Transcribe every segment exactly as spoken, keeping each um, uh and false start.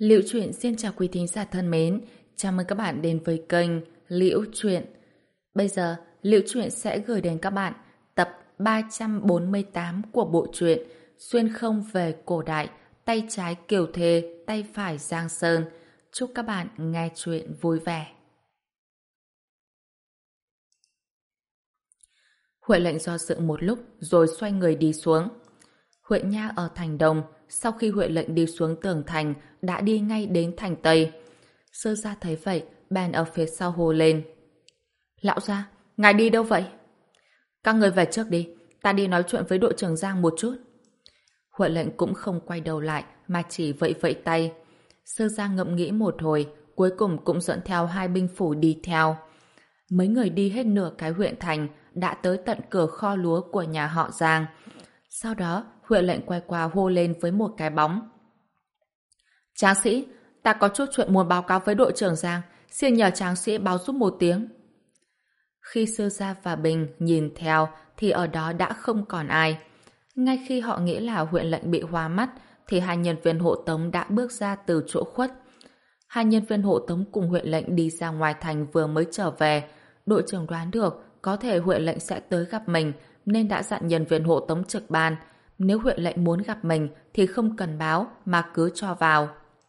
Liễu Chuyện xin chào quý thính giả thân mến, chào mừng các bạn đến với kênh Liễu Chuyện. Bây giờ, Liễu Chuyện sẽ gửi đến các bạn tập ba trăm bốn mươi tám của bộ truyện Xuyên không về cổ đại, tay trái Kiều Thề, tay phải Giang Sơn. Chúc các bạn nghe chuyện vui vẻ. Huệ lệnh do dự một lúc rồi xoay người đi xuống. Huệ Nha ở thành Đông, sau khi Huệ lệnh đi xuống tường thành, đã đi ngay đến thành Tây. Sơ gia thấy vậy, bèn ở phía sau hô lên. Lão gia, ngài đi đâu vậy? Các người về trước đi, ta đi nói chuyện với đội trưởng Giang một chút. Huệ lệnh cũng không quay đầu lại, mà chỉ vẫy vẫy tay. Sơ gia ngẫm nghĩ một hồi, cuối cùng cũng dẫn theo hai binh phủ đi theo. Mấy người đi hết nửa cái huyện thành, đã tới tận cửa kho lúa của nhà họ Giang. Sau đó, Huệ lệnh quay qua hô lên với một cái bóng. Tráng sĩ, ta có chút chuyện muốn báo cáo với đội trưởng Giang, xin nhờ tráng sĩ báo giúp một tiếng. Khi Sư Gia và Bình nhìn theo, thì ở đó đã không còn ai. Ngay khi họ nghĩ là Huệ lệnh bị hoa mắt, thì hai nhân viên hộ tống đã bước ra từ chỗ khuất. Hai nhân viên hộ tống cùng Huệ lệnh đi ra ngoài thành vừa mới trở về. Đội trưởng đoán được có thể Huệ lệnh sẽ tới gặp mình, nên đã dặn nhân viên hộ tống trực ban. Nếu Huệ lệnh muốn gặp mình thì không cần báo mà cứ cho vào.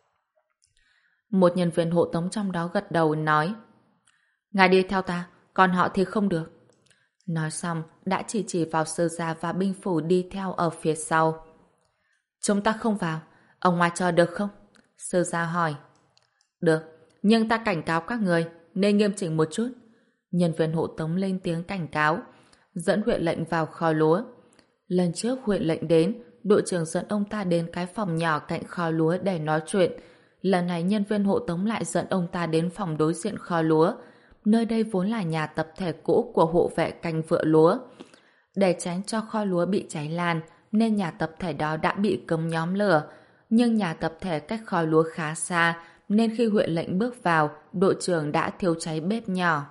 Một nhân viên hộ tống trong đó gật đầu nói: Ngài đi theo ta, còn họ thì không được. Nói xong đã chỉ chỉ vào Sư Gia và binh phủ đi theo ở phía sau. Chúng ta không vào, ở ngoài chờ được không? Sư Gia hỏi. Được, nhưng ta cảnh cáo các người nên nghiêm chỉnh một chút. Nhân viên hộ tống lên tiếng cảnh cáo, dẫn Huệ lệnh vào kho lúa. Lần trước Huệ lệnh đến, đội trưởng dẫn ông ta đến cái phòng nhỏ cạnh kho lúa để nói chuyện. Lần này nhân viên hộ tống lại dẫn ông ta đến phòng đối diện kho lúa. Nơi đây vốn là nhà tập thể cũ của hộ vệ canh vựa lúa. Để tránh cho kho lúa bị cháy lan, nên nhà tập thể đó đã bị cấm nhóm lửa. Nhưng nhà tập thể cách kho lúa khá xa, nên khi Huệ lệnh bước vào, đội trưởng đã thiêu cháy bếp nhỏ.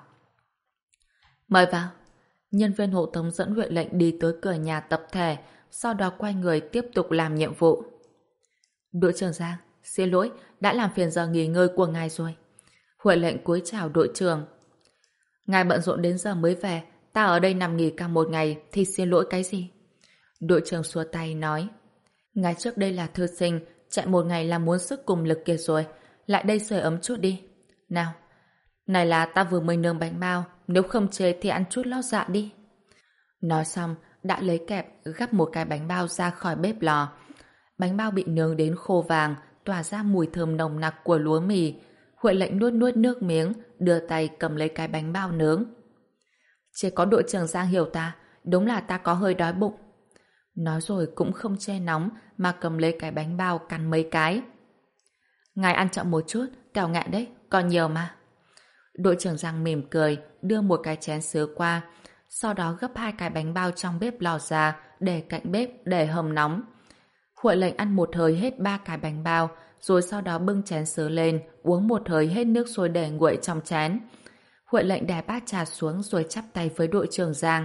Mời vào. Nhân viên hộ tống dẫn Huệ lệnh đi tới cửa nhà tập thể, sau đó quay người tiếp tục làm nhiệm vụ. Đội trưởng Giang, xin lỗi, đã làm phiền giờ nghỉ ngơi của ngài rồi. Huệ lệnh cúi chào đội trưởng. Ngài bận rộn đến giờ mới về, ta ở đây nằm nghỉ cả một ngày thì xin lỗi cái gì? Đội trưởng xua tay nói. Ngài trước đây là thư sinh, chạy một ngày là muốn sức cùng lực kiệt rồi, lại đây sưởi ấm chút đi. Nào, này là ta vừa mới nướng bánh bao, nếu không chê thì ăn chút lót dạ đi. Nói xong, đã lấy kẹp gắp một cái bánh bao ra khỏi bếp lò. Bánh bao bị nướng đến khô vàng, tỏa ra mùi thơm nồng nặc của lúa mì. Huệ lệnh nuốt nuốt nước miếng, đưa tay cầm lấy cái bánh bao nướng. Chỉ có đội trưởng Giang hiểu ta, đúng là ta có hơi đói bụng. Nói rồi cũng không che nóng, mà cầm lấy cái bánh bao cắn mấy cái. Ngài ăn chậm một chút, kẻo ngại đấy, còn nhiều mà. Đội trưởng Giang mỉm cười, đưa một cái chén sứ qua, sau đó gấp hai cái bánh bao trong bếp lò ra, để cạnh bếp để hầm nóng. Huệ lệnh ăn một hơi hết ba cái bánh bao, rồi sau đó bưng chén sứ lên, uống một hơi hết nước sôi để nguội trong chén. Huệ lệnh đè bát trà xuống rồi chắp tay với đội trưởng Giang.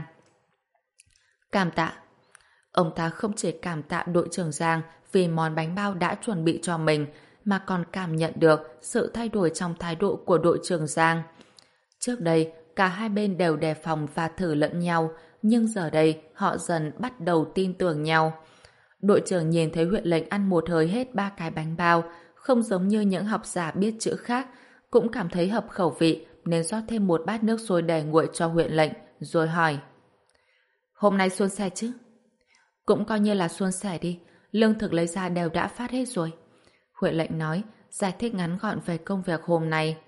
Cảm tạ. Ông ta không chỉ cảm tạ đội trưởng Giang vì món bánh bao đã chuẩn bị cho mình, mà còn cảm nhận được sự thay đổi trong thái độ của đội trưởng Giang. Trước đây, cả hai bên đều đề phòng và thử lẫn nhau, nhưng giờ đây họ dần bắt đầu tin tưởng nhau. Đội trưởng nhìn thấy Huệ lệnh ăn một hơi hết ba cái bánh bao, không giống như những học giả biết chữ khác, cũng cảm thấy hợp khẩu vị nên rót thêm một bát nước sôi để nguội cho Huệ lệnh, rồi hỏi. Hôm nay suôn sẻ chứ? Cũng coi như là suôn sẻ đi, lương thực lấy ra đều đã phát hết rồi. Huệ lệnh nói, giải thích ngắn gọn về công việc hôm nay.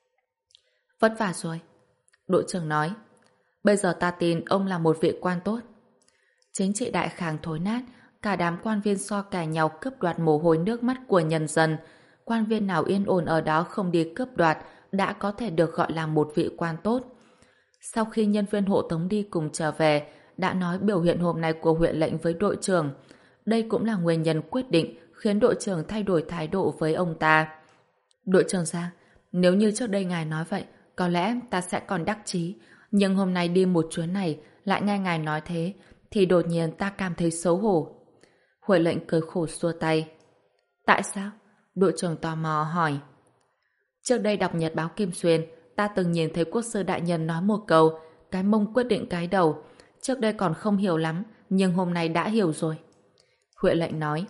Vất vả rồi. Đội trưởng nói, bây giờ ta tin ông là một vị quan tốt. Chính trị đại khàng thối nát, cả đám quan viên so kè nhau cướp đoạt mồ hôi nước mắt của nhân dân. Quan viên nào yên ổn ở đó không đi cướp đoạt đã có thể được gọi là một vị quan tốt. Sau khi nhân viên hộ tống đi cùng trở về, đã nói biểu hiện hôm nay của Huệ lệnh với đội trưởng. Đây cũng là nguyên nhân quyết định khiến đội trưởng thay đổi thái độ với ông ta. Đội trưởng Giang, nếu như trước đây ngài nói vậy, có lẽ ta sẽ còn đắc chí. Nhưng hôm nay đi một chuyến này, lại nghe ngài nói thế, thì đột nhiên ta cảm thấy xấu hổ. Huệ lệnh cười khổ xua tay. Tại sao? Đội trưởng tò mò hỏi. Trước đây đọc nhật báo Kim Xuyên, ta từng nhìn thấy quốc sư đại nhân nói một câu, cái mông quyết định cái đầu. Trước đây còn không hiểu lắm, nhưng hôm nay đã hiểu rồi. Huệ lệnh nói.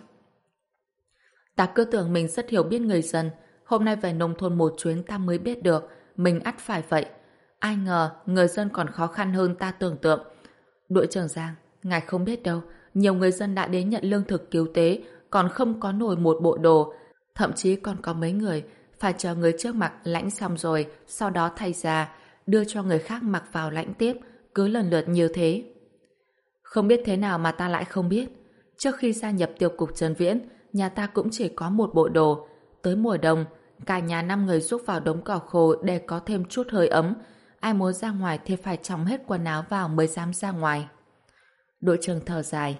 Ta cứ tưởng mình rất hiểu biết người dân, hôm nay về nông thôn một chuyến ta mới biết được, mình ắt phải vậy. Ai ngờ, người dân còn khó khăn hơn ta tưởng tượng. Đội trưởng Giang, ngài không biết đâu, nhiều người dân đã đến nhận lương thực cứu tế, còn không có nổi một bộ đồ. Thậm chí còn có mấy người phải chờ người trước mặc lãnh xong rồi, sau đó thay ra, đưa cho người khác mặc vào lãnh tiếp, cứ lần lượt như thế. Không biết thế nào mà ta lại không biết. Trước khi gia nhập tiêu cục Trấn Viễn, nhà ta cũng chỉ có một bộ đồ. Tới mùa đông, cả nhà năm người rúc vào đống cỏ khô để có thêm chút hơi ấm. Ai muốn ra ngoài thì phải chòng hết quần áo vào mới dám ra ngoài. Đội trưởng thở dài.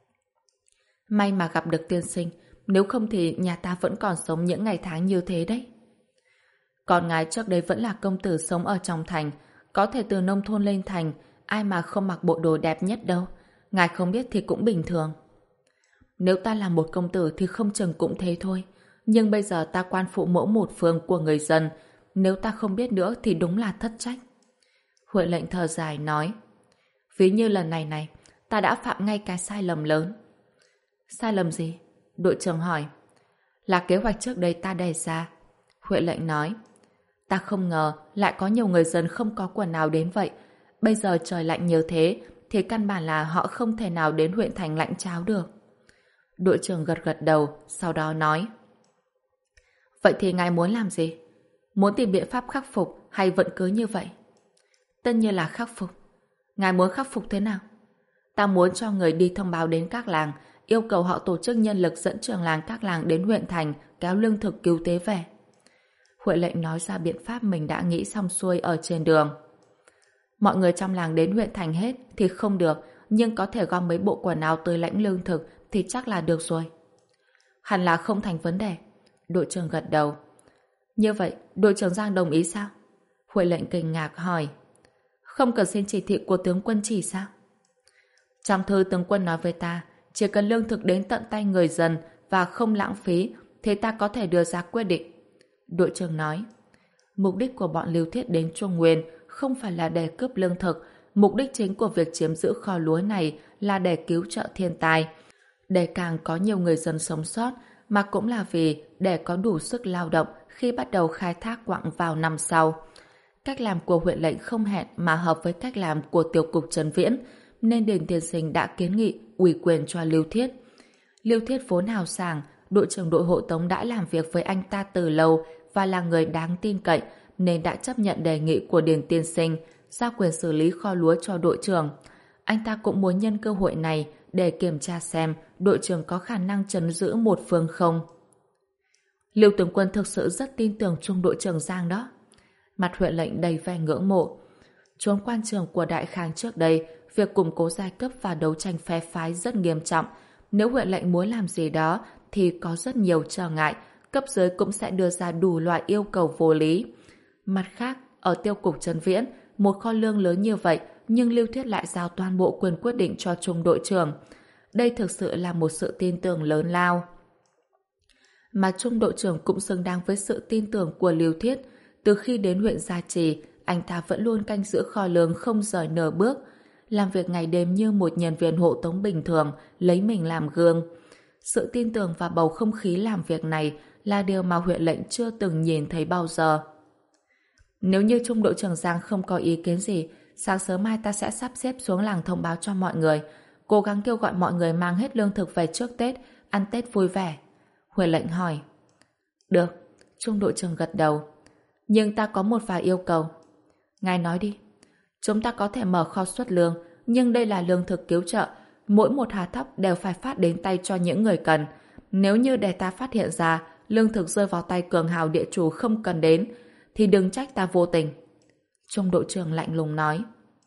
May mà gặp được tiên sinh, nếu không thì nhà ta vẫn còn sống những ngày tháng như thế đấy. Còn ngài trước đây vẫn là công tử sống ở trong thành, có thể từ nông thôn lên thành, ai mà không mặc bộ đồ đẹp nhất đâu. Ngài không biết thì cũng bình thường. Nếu ta là một công tử thì không chừng cũng thế thôi. Nhưng bây giờ ta quan phụ mẫu một phương của người dân, nếu ta không biết nữa thì đúng là thất trách. Huệ lệnh thở dài nói. Ví như lần này này, ta đã phạm ngay cái sai lầm lớn. Sai lầm gì? Đội trưởng hỏi. Là kế hoạch trước đây ta đề ra. Huệ lệnh nói. Ta không ngờ lại có nhiều người dân không có quần áo đến vậy. Bây giờ trời lạnh như thế thì căn bản là họ không thể nào đến huyện thành lãnh cháo được. Đội trưởng gật gật đầu, sau đó nói. Vậy thì ngài muốn làm gì? Muốn tìm biện pháp khắc phục hay vẫn cứ như vậy? Tất nhiên là khắc phục. Ngài muốn khắc phục thế nào? Ta muốn cho người đi thông báo đến các làng, yêu cầu họ tổ chức nhân lực dẫn trưởng làng các làng đến huyện thành kéo lương thực cứu tế về. Huệ lệnh nói ra biện pháp mình đã nghĩ xong xuôi ở trên đường. Mọi người trong làng đến huyện thành hết thì không được, nhưng có thể gom mấy bộ quần áo tới lãnh lương thực thì chắc là được rồi. Hẳn là không thành vấn đề. Đội trưởng gật đầu. Như vậy, đội trưởng Giang đồng ý sao? Huệ lệnh kinh ngạc hỏi. Không cần xin chỉ thị của tướng quân chỉ sao? Trong thư tướng quân nói với ta, chỉ cần lương thực đến tận tay người dân và không lãng phí thì ta có thể đưa ra quyết định. Đội trưởng nói. Mục đích của bọn Lưu Thiết đến Trung Nguyên không phải là để cướp lương thực, mục đích chính của việc chiếm giữ kho lúa này là để cứu trợ thiên tai, để càng có nhiều người dân sống sót, mà cũng là vì để có đủ sức lao động khi bắt đầu khai thác quặng vào năm sau. Cách làm của huyện lệnh không hẹn mà hợp với cách làm của tiêu cục Trấn Viễn, nên Điền tiên sinh đã kiến nghị ủy quyền cho Lưu Thiết. Lưu Thiết vốn hào sảng, đội trưởng đội hộ tống đã làm việc với anh ta từ lâu và là người đáng tin cậy, nên đã chấp nhận đề nghị của Điền tiên sinh giao quyền xử lý kho lúa cho đội trưởng. Anh ta cũng muốn nhân cơ hội này để kiểm tra xem đội trưởng có khả năng trấn giữ một phương không. Lưu tướng quân thực sự rất tin tưởng trung đội trưởng Giang đó. Mặt huyện lệnh đầy vẻ ngưỡng mộ. Chốn quan trường của Đại Khang trước đây, việc củng cố giai cấp và đấu tranh phe phái rất nghiêm trọng. Nếu huyện lệnh muốn làm gì đó thì có rất nhiều trở ngại, cấp dưới cũng sẽ đưa ra đủ loại yêu cầu vô lý. Mặt khác, ở tiêu cục Trấn Viễn, một kho lương lớn như vậy, nhưng Lưu Thiết lại giao toàn bộ quyền quyết định cho trung đội trưởng. Đây thực sự là một sự tin tưởng lớn lao. Mà trung đội trưởng cũng xứng đáng với sự tin tưởng của Lưu Thiết. Từ khi đến huyện Gia Trì, anh ta vẫn luôn canh giữ kho lương không rời nửa bước, làm việc ngày đêm như một nhân viên hộ tống bình thường, lấy mình làm gương. Sự tin tưởng và bầu không khí làm việc này là điều mà huyện lệnh chưa từng nhìn thấy bao giờ. Nếu như trung đội trưởng Giang không có ý kiến gì, sáng sớm mai ta sẽ sắp xếp xuống làng thông báo cho mọi người, cố gắng kêu gọi mọi người mang hết lương thực về trước Tết, ăn Tết vui vẻ. Huệ lệnh hỏi. Được, trung đội trưởng gật đầu. Nhưng ta có một vài yêu cầu. Ngài nói đi. Chúng ta có thể mở kho xuất lương, nhưng đây là lương thực cứu trợ, mỗi một hạt thóc đều phải phát đến tay cho những người cần. Nếu như để ta phát hiện ra lương thực rơi vào tay cường hào địa chủ không cần đến, thì đừng trách ta vô tình. Trung đội trưởng lạnh lùng nói.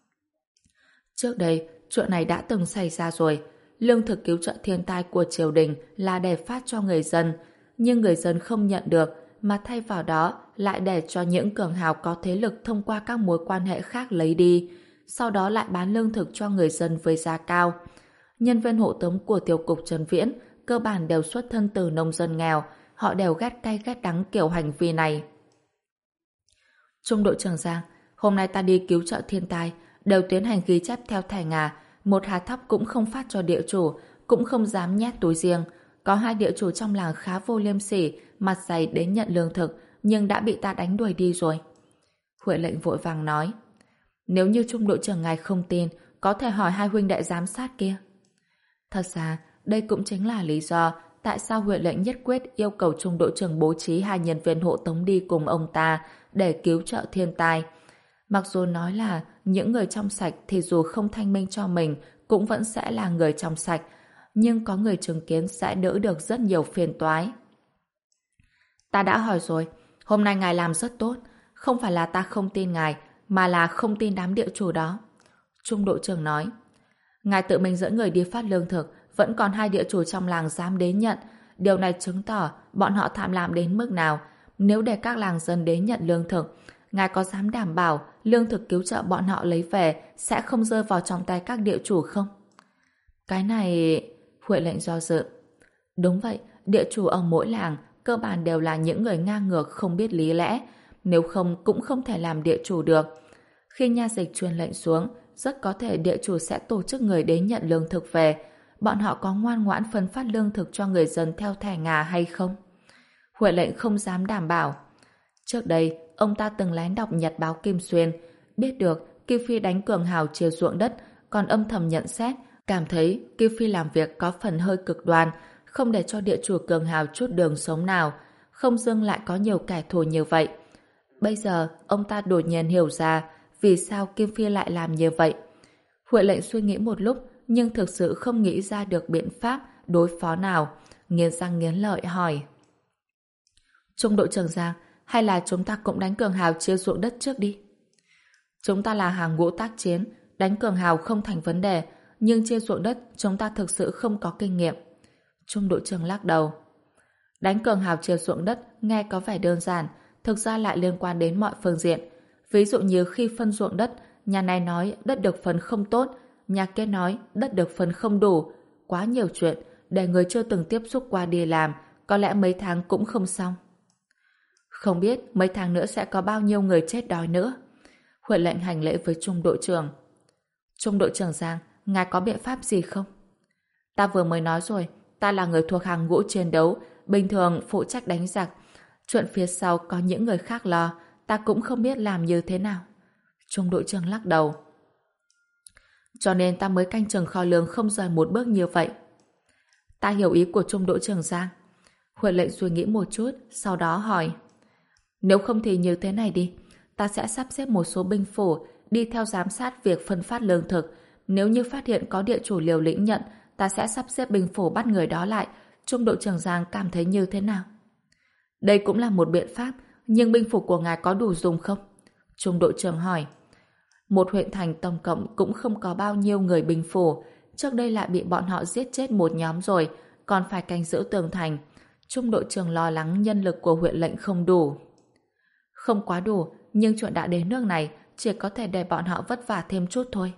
Trước đây, chuyện này đã từng xảy ra rồi. Lương thực cứu trợ thiên tai của triều đình là để phát cho người dân, nhưng người dân không nhận được, mà thay vào đó lại để cho những cường hào có thế lực thông qua các mối quan hệ khác lấy đi, sau đó lại bán lương thực cho người dân với giá cao. Nhân viên hộ tống của tiêu cục Trấn Viễn cơ bản đều xuất thân từ nông dân nghèo, họ đều ghét cay ghét đắng kiểu hành vi này. Trung đội trưởng Giang, hôm nay ta đi cứu trợ thiên tai, đều tiến hành ghi chép theo thẻ ngà, một hạt thóc cũng không phát cho địa chủ, cũng không dám nhét túi riêng. Có hai địa chủ trong làng khá vô liêm sỉ, mặt dày đến nhận lương thực, nhưng đã bị ta đánh đuổi đi rồi. Huệ lệnh vội vàng nói, nếu như trung đội trưởng ngài không tin, có thể hỏi hai huynh đệ giám sát kia. Thật ra, đây cũng chính là lý do tại sao Huệ lệnh nhất quyết yêu cầu trung đội trưởng bố trí hai nhân viên hộ tống đi cùng ông ta để cứu trợ thiên tai. Mặc dù nói là những người trong sạch thì dù không thanh minh cho mình cũng vẫn sẽ là người trong sạch, nhưng có người chứng kiến sẽ đỡ được rất nhiều phiền toái. Ta đã hỏi rồi, hôm nay ngài làm rất tốt, không phải là ta không tin ngài, mà là không tin đám địa chủ đó. Trung đội trưởng nói, ngài tự mình dẫn người đi phát lương thực, vẫn còn hai địa chủ trong làng dám đến nhận. Điều này chứng tỏ bọn họ tham lam đến mức nào. Nếu để các làng dân đến nhận lương thực, ngài có dám đảm bảo lương thực cứu trợ bọn họ lấy về sẽ không rơi vào trong tay các địa chủ không? Cái này... Huệ lệnh do dự. Đúng vậy, địa chủ ở mỗi làng cơ bản đều là những người ngang ngược không biết lý lẽ, nếu không cũng không thể làm địa chủ được. Khi nha dịch truyền lệnh xuống, rất có thể địa chủ sẽ tổ chức người đến nhận lương thực về. Bọn họ có ngoan ngoãn phân phát lương thực cho người dân theo thẻ ngà hay không? Huệ lệnh không dám đảm bảo. Trước đây, ông ta từng lén đọc nhật báo Kim Xuyên, biết được Kim Phi đánh cường hào chia ruộng đất, còn âm thầm nhận xét, cảm thấy Kim Phi làm việc có phần hơi cực đoan, không để cho địa chủ cường hào chút đường sống nào, không dưng lại có nhiều kẻ thù như vậy. Bây giờ, ông ta đột nhiên hiểu ra vì sao Kim Phi lại làm như vậy. Huệ lệnh suy nghĩ một lúc, nhưng thực sự không nghĩ ra được biện pháp đối phó nào, nghiến răng nghiến lợi hỏi. Trung đội trưởng Giang, hay là chúng ta cũng đánh cường hào chia ruộng đất trước đi? Chúng ta là hàng ngũ tác chiến, đánh cường hào không thành vấn đề, nhưng chia ruộng đất chúng ta thực sự không có kinh nghiệm. Trung đội trưởng lắc đầu. Đánh cường hào chia ruộng đất nghe có vẻ đơn giản, thực ra lại liên quan đến mọi phương diện. Ví dụ như khi phân ruộng đất, nhà này nói đất được phần không tốt, nhà kia nói đất được phần không đủ. Quá nhiều chuyện, để người chưa từng tiếp xúc qua đi làm, có lẽ mấy tháng cũng không xong. Không biết mấy tháng nữa sẽ có bao nhiêu người chết đói nữa. Huệ lệnh hành lễ với Trung đội trưởng. Trung đội trưởng Giang, ngài có biện pháp gì không? Ta vừa mới nói rồi, ta là người thuộc hàng ngũ chiến đấu, bình thường phụ trách đánh giặc. Chuyện phía sau có những người khác lo, ta cũng không biết làm như thế nào. Trung đội trưởng lắc đầu. Cho nên ta mới canh chừng kho lương không rời một bước như vậy. Ta hiểu ý của Trung đội trưởng Giang. Huệ lệnh suy nghĩ một chút, sau đó hỏi. Nếu không thì như thế này đi, ta sẽ sắp xếp một số binh phủ đi theo giám sát việc phân phát lương thực. Nếu như phát hiện có địa chủ liều lĩnh nhận, ta sẽ sắp xếp binh phủ bắt người đó lại. Trung đội trưởng Giang cảm thấy như thế nào? Đây cũng là một biện pháp, nhưng binh phủ của ngài có đủ dùng không? Trung đội trưởng hỏi. Một huyện thành tổng cộng cũng không có bao nhiêu người binh phủ, trước đây lại bị bọn họ giết chết một nhóm rồi, còn phải canh giữ tường thành. Trung đội trưởng lo lắng nhân lực của huyện lệnh không đủ. Không quá đủ, nhưng chuyện đã đến nước này, chỉ có thể để bọn họ vất vả thêm chút thôi.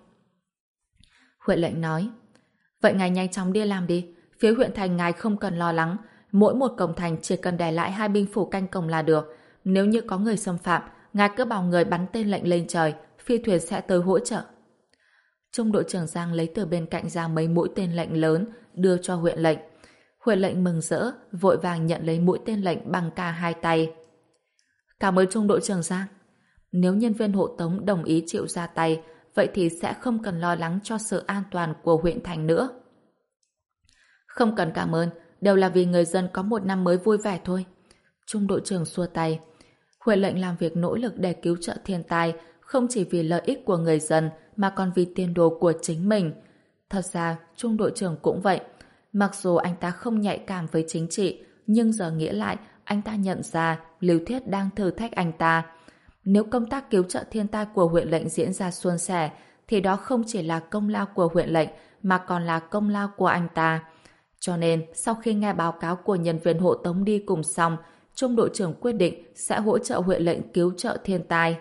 Huệ lệnh nói. Vậy ngài nhanh chóng đi làm đi, phía huyện thành ngài không cần lo lắng, mỗi một cổng thành chỉ cần để lại hai binh phủ canh cổng là được. Nếu như có người xâm phạm, ngài cứ bảo người bắn tên lệnh lên trời, phi thuyền sẽ tới hỗ trợ. Trung đội trưởng Giang lấy từ bên cạnh ra mấy mũi tên lệnh lớn, đưa cho huyện lệnh. Huyện lệnh mừng rỡ, vội vàng nhận lấy mũi tên lệnh bằng cả hai tay. Cảm ơn Trung đội trưởng Giang. Nếu nhân viên hộ tống đồng ý chịu ra tay, vậy thì sẽ không cần lo lắng cho sự an toàn của huyện thành nữa. Không cần cảm ơn, đều là vì người dân có một năm mới vui vẻ thôi. Trung đội trưởng xua tay. Huệ lệnh làm việc nỗ lực để cứu trợ thiên tai, không chỉ vì lợi ích của người dân mà còn vì tiền đồ của chính mình. Thật ra, Trung đội trưởng cũng vậy. Mặc dù anh ta không nhạy cảm với chính trị, nhưng giờ nghĩ lại, anh ta nhận ra Lưu Thiết đang thử thách anh ta. Nếu công tác cứu trợ thiên tai của huyện lệnh diễn ra suôn sẻ, thì đó không chỉ là công lao của huyện lệnh, mà còn là công lao của anh ta. Cho nên, sau khi nghe báo cáo của nhân viên hộ tống đi cùng xong, Trung đội trưởng quyết định sẽ hỗ trợ huyện lệnh cứu trợ thiên tai.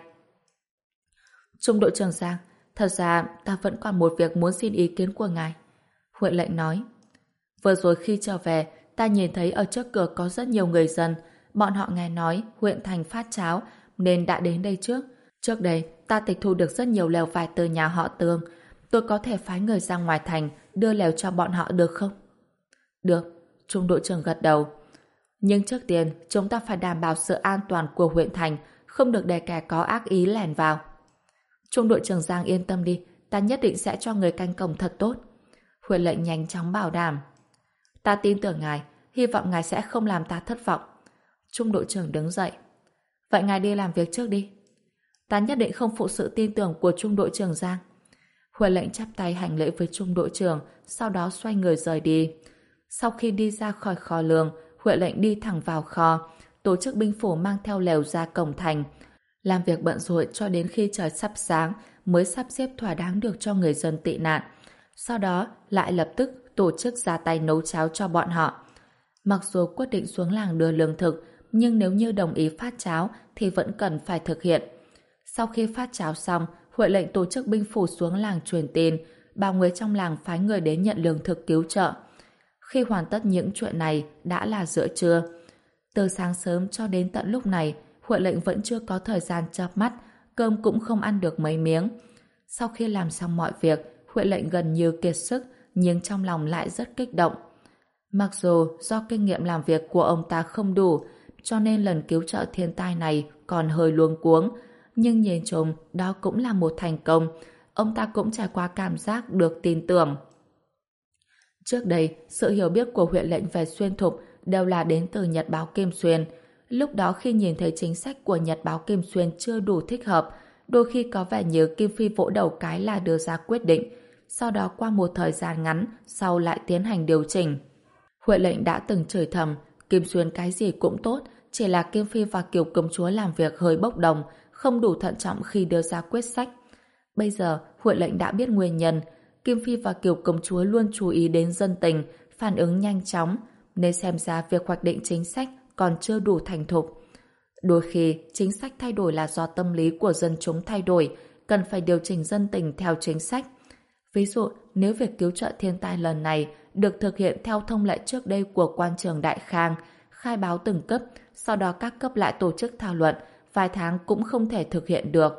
Trung đội trưởng Giang, thật ra ta vẫn còn một việc muốn xin ý kiến của ngài. Huyện lệnh nói. Vừa rồi khi trở về, ta nhìn thấy ở trước cửa có rất nhiều người dân. Bọn họ nghe nói huyện thành phát cháo nên đã đến đây trước. Trước đây, ta tịch thu được rất nhiều lều vải từ nhà họ Tương. Tôi có thể phái người ra ngoài thành đưa lều cho bọn họ được không? Được, trung đội trưởng gật đầu. Nhưng trước tiên, chúng ta phải đảm bảo sự an toàn của huyện thành, không được để kẻ có ác ý lẻn vào. Trung đội trưởng Giang yên tâm đi, ta nhất định sẽ cho người canh cổng thật tốt. Huyện lệnh nhanh chóng bảo đảm. Ta tin tưởng ngài, hy vọng ngài sẽ không làm ta thất vọng. Trung đội trưởng đứng dậy. Vậy ngài đi làm việc trước đi. Ta nhất định không phụ sự tin tưởng của trung đội trưởng Giang. Huệ lệnh chắp tay hành lễ với trung đội trưởng, sau đó xoay người rời đi. Sau khi đi ra khỏi kho lương, Huệ lệnh đi thẳng vào kho, tổ chức binh phủ mang theo lều ra cổng thành. Làm việc bận rộn cho đến khi trời sắp sáng mới sắp xếp thỏa đáng được cho người dân tị nạn. Sau đó lại lập tức tổ chức ra tay nấu cháo cho bọn họ. Mặc dù quyết định xuống làng đưa lương thực, nhưng nếu như đồng ý phát cháo thì vẫn cần phải thực hiện. Sau khi phát cháo xong, Huệ lệnh tổ chức binh phủ xuống làng truyền tin, bảo người trong làng phái người đến nhận lương thực cứu trợ. Khi hoàn tất những chuyện này đã là giữa trưa. Từ sáng sớm cho đến tận lúc này, Huệ lệnh vẫn chưa có thời gian chợp mắt, cơm cũng không ăn được mấy miếng. Sau khi làm xong mọi việc, Huệ lệnh gần như kiệt sức, nhưng trong lòng lại rất kích động. Mặc dù do kinh nghiệm làm việc của ông ta không đủ, cho nên lần cứu trợ thiên tai này còn hơi luống cuống, nhưng nhìn chung đó cũng là một thành công. Ông ta cũng trải qua cảm giác được tin tưởng. Trước đây, sự hiểu biết của huyện lệnh về Xuyên Thục đều là đến từ Nhật báo Kim Xuyên. Lúc đó khi nhìn thấy chính sách của Nhật báo Kim Xuyên chưa đủ thích hợp, đôi khi có vẻ như Kim Phi vỗ đầu cái là đưa ra quyết định, sau đó qua một thời gian ngắn sau lại tiến hành điều chỉnh. Huệ lệnh đã từng chửi thầm Kim Xuyên cái gì cũng tốt, chỉ là Kim Phi và Kiều công chúa làm việc hơi bốc đồng, không đủ thận trọng khi đưa ra quyết sách. Bây giờ Huệ lệnh đã biết nguyên nhân. Kim Phi và Kiều công chúa luôn chú ý đến dân tình, phản ứng nhanh chóng, nên xem ra việc hoạch định chính sách còn chưa đủ thành thục. Đôi khi chính sách thay đổi là do tâm lý của dân chúng thay đổi, cần phải điều chỉnh dân tình theo chính sách. Ví dụ, nếu việc cứu trợ thiên tai lần này được thực hiện theo thông lệ trước đây của quan trường Đại Khang, khai báo từng cấp, sau đó các cấp lại tổ chức thảo luận, vài tháng cũng không thể thực hiện được.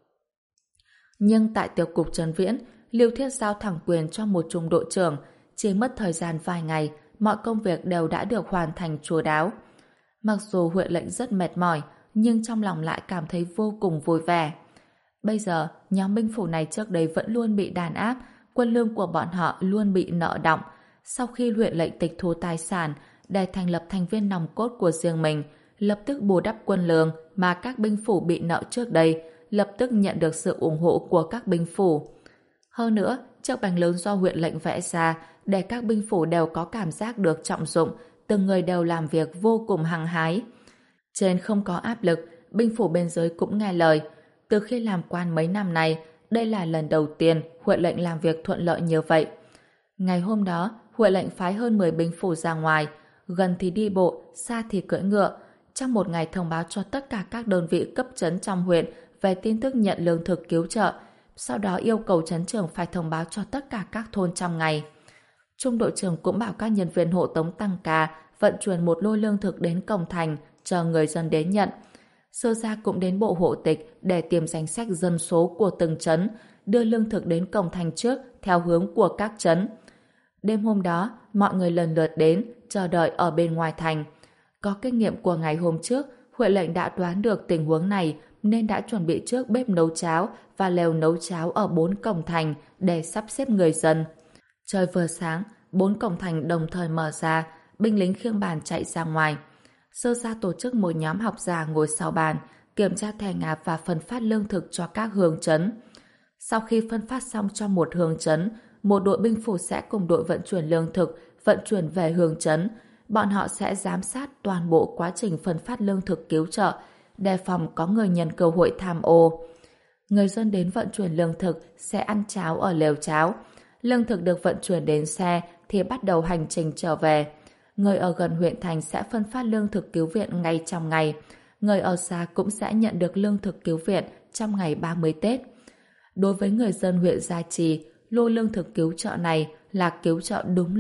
Nhưng tại tiểu cục Trấn Viễn, Lưu Thiết giao thẳng quyền cho một trung đội trưởng, chỉ mất thời gian vài ngày, mọi công việc đều đã được hoàn thành chu đáo. Mặc dù Huệ lệnh rất mệt mỏi, nhưng trong lòng lại cảm thấy vô cùng vui vẻ. Bây giờ, nhóm binh phủ này trước đây vẫn luôn bị đàn áp, quân lương của bọn họ luôn bị nợ đọng. Sau khi huyện lệnh tịch thu tài sản để thành lập thành viên nòng cốt của riêng mình, lập tức bù đắp quân lương mà các binh phủ bị nợ trước đây, lập tức nhận được sự ủng hộ của các binh phủ. Hơn nữa, chiếc bánh lớn do huyện lệnh vẽ ra để các binh phủ đều có cảm giác được trọng dụng, từng người đều làm việc vô cùng hăng hái. Trên không có áp lực, binh phủ bên dưới cũng nghe lời. Từ khi làm quan mấy năm nay, đây là lần đầu tiên Huệ lệnh làm việc thuận lợi như vậy. Ngày hôm đó, Huệ lệnh phái hơn mười binh phủ ra ngoài, gần thì đi bộ, xa thì cưỡi ngựa. Trong một ngày thông báo cho tất cả các đơn vị cấp trấn trong huyện về tin tức nhận lương thực cứu trợ, sau đó yêu cầu trấn trưởng phải thông báo cho tất cả các thôn trong ngày. Trung đội trưởng cũng bảo các nhân viên hộ tống tăng ca vận chuyển một lô lương thực đến cổng thành, chờ người dân đến nhận. Sơ gia cũng đến bộ hộ tịch để tìm danh sách dân số của từng trấn, đưa lương thực đến cổng thành trước theo hướng của các trấn. Đêm hôm đó, mọi người lần lượt đến, chờ đợi ở bên ngoài thành. Có kinh nghiệm của ngày hôm trước, Huệ lệnh đã đoán được tình huống này nên đã chuẩn bị trước bếp nấu cháo và lều nấu cháo ở bốn cổng thành để sắp xếp người dân. Trời vừa sáng, bốn cổng thành đồng thời mở ra, binh lính khiêng bàn chạy ra ngoài. Sơ gia tổ chức một nhóm học giả ngồi sau bàn, kiểm tra thẻ ngạp và phân phát lương thực cho các hương trấn. Sau khi phân phát xong cho một hương trấn, một đội binh phủ sẽ cùng đội vận chuyển lương thực vận chuyển về hương trấn. Bọn họ sẽ giám sát toàn bộ quá trình phân phát lương thực cứu trợ, đề phòng có người nhân cơ hội tham ô. Người dân đến vận chuyển lương thực sẽ ăn cháo ở lều cháo. Lương thực được vận chuyển đến xe thì bắt đầu hành trình trở về. Người ở gần huyện thành sẽ phân phát lương thực cứu viện ngay trong ngày. Người ở xa cũng sẽ nhận được lương thực cứu viện trong ngày ba mươi Tết. Đối với người dân huyện Gia Trì, lô lương thực cứu trợ này là cứu trợ đúng lúc,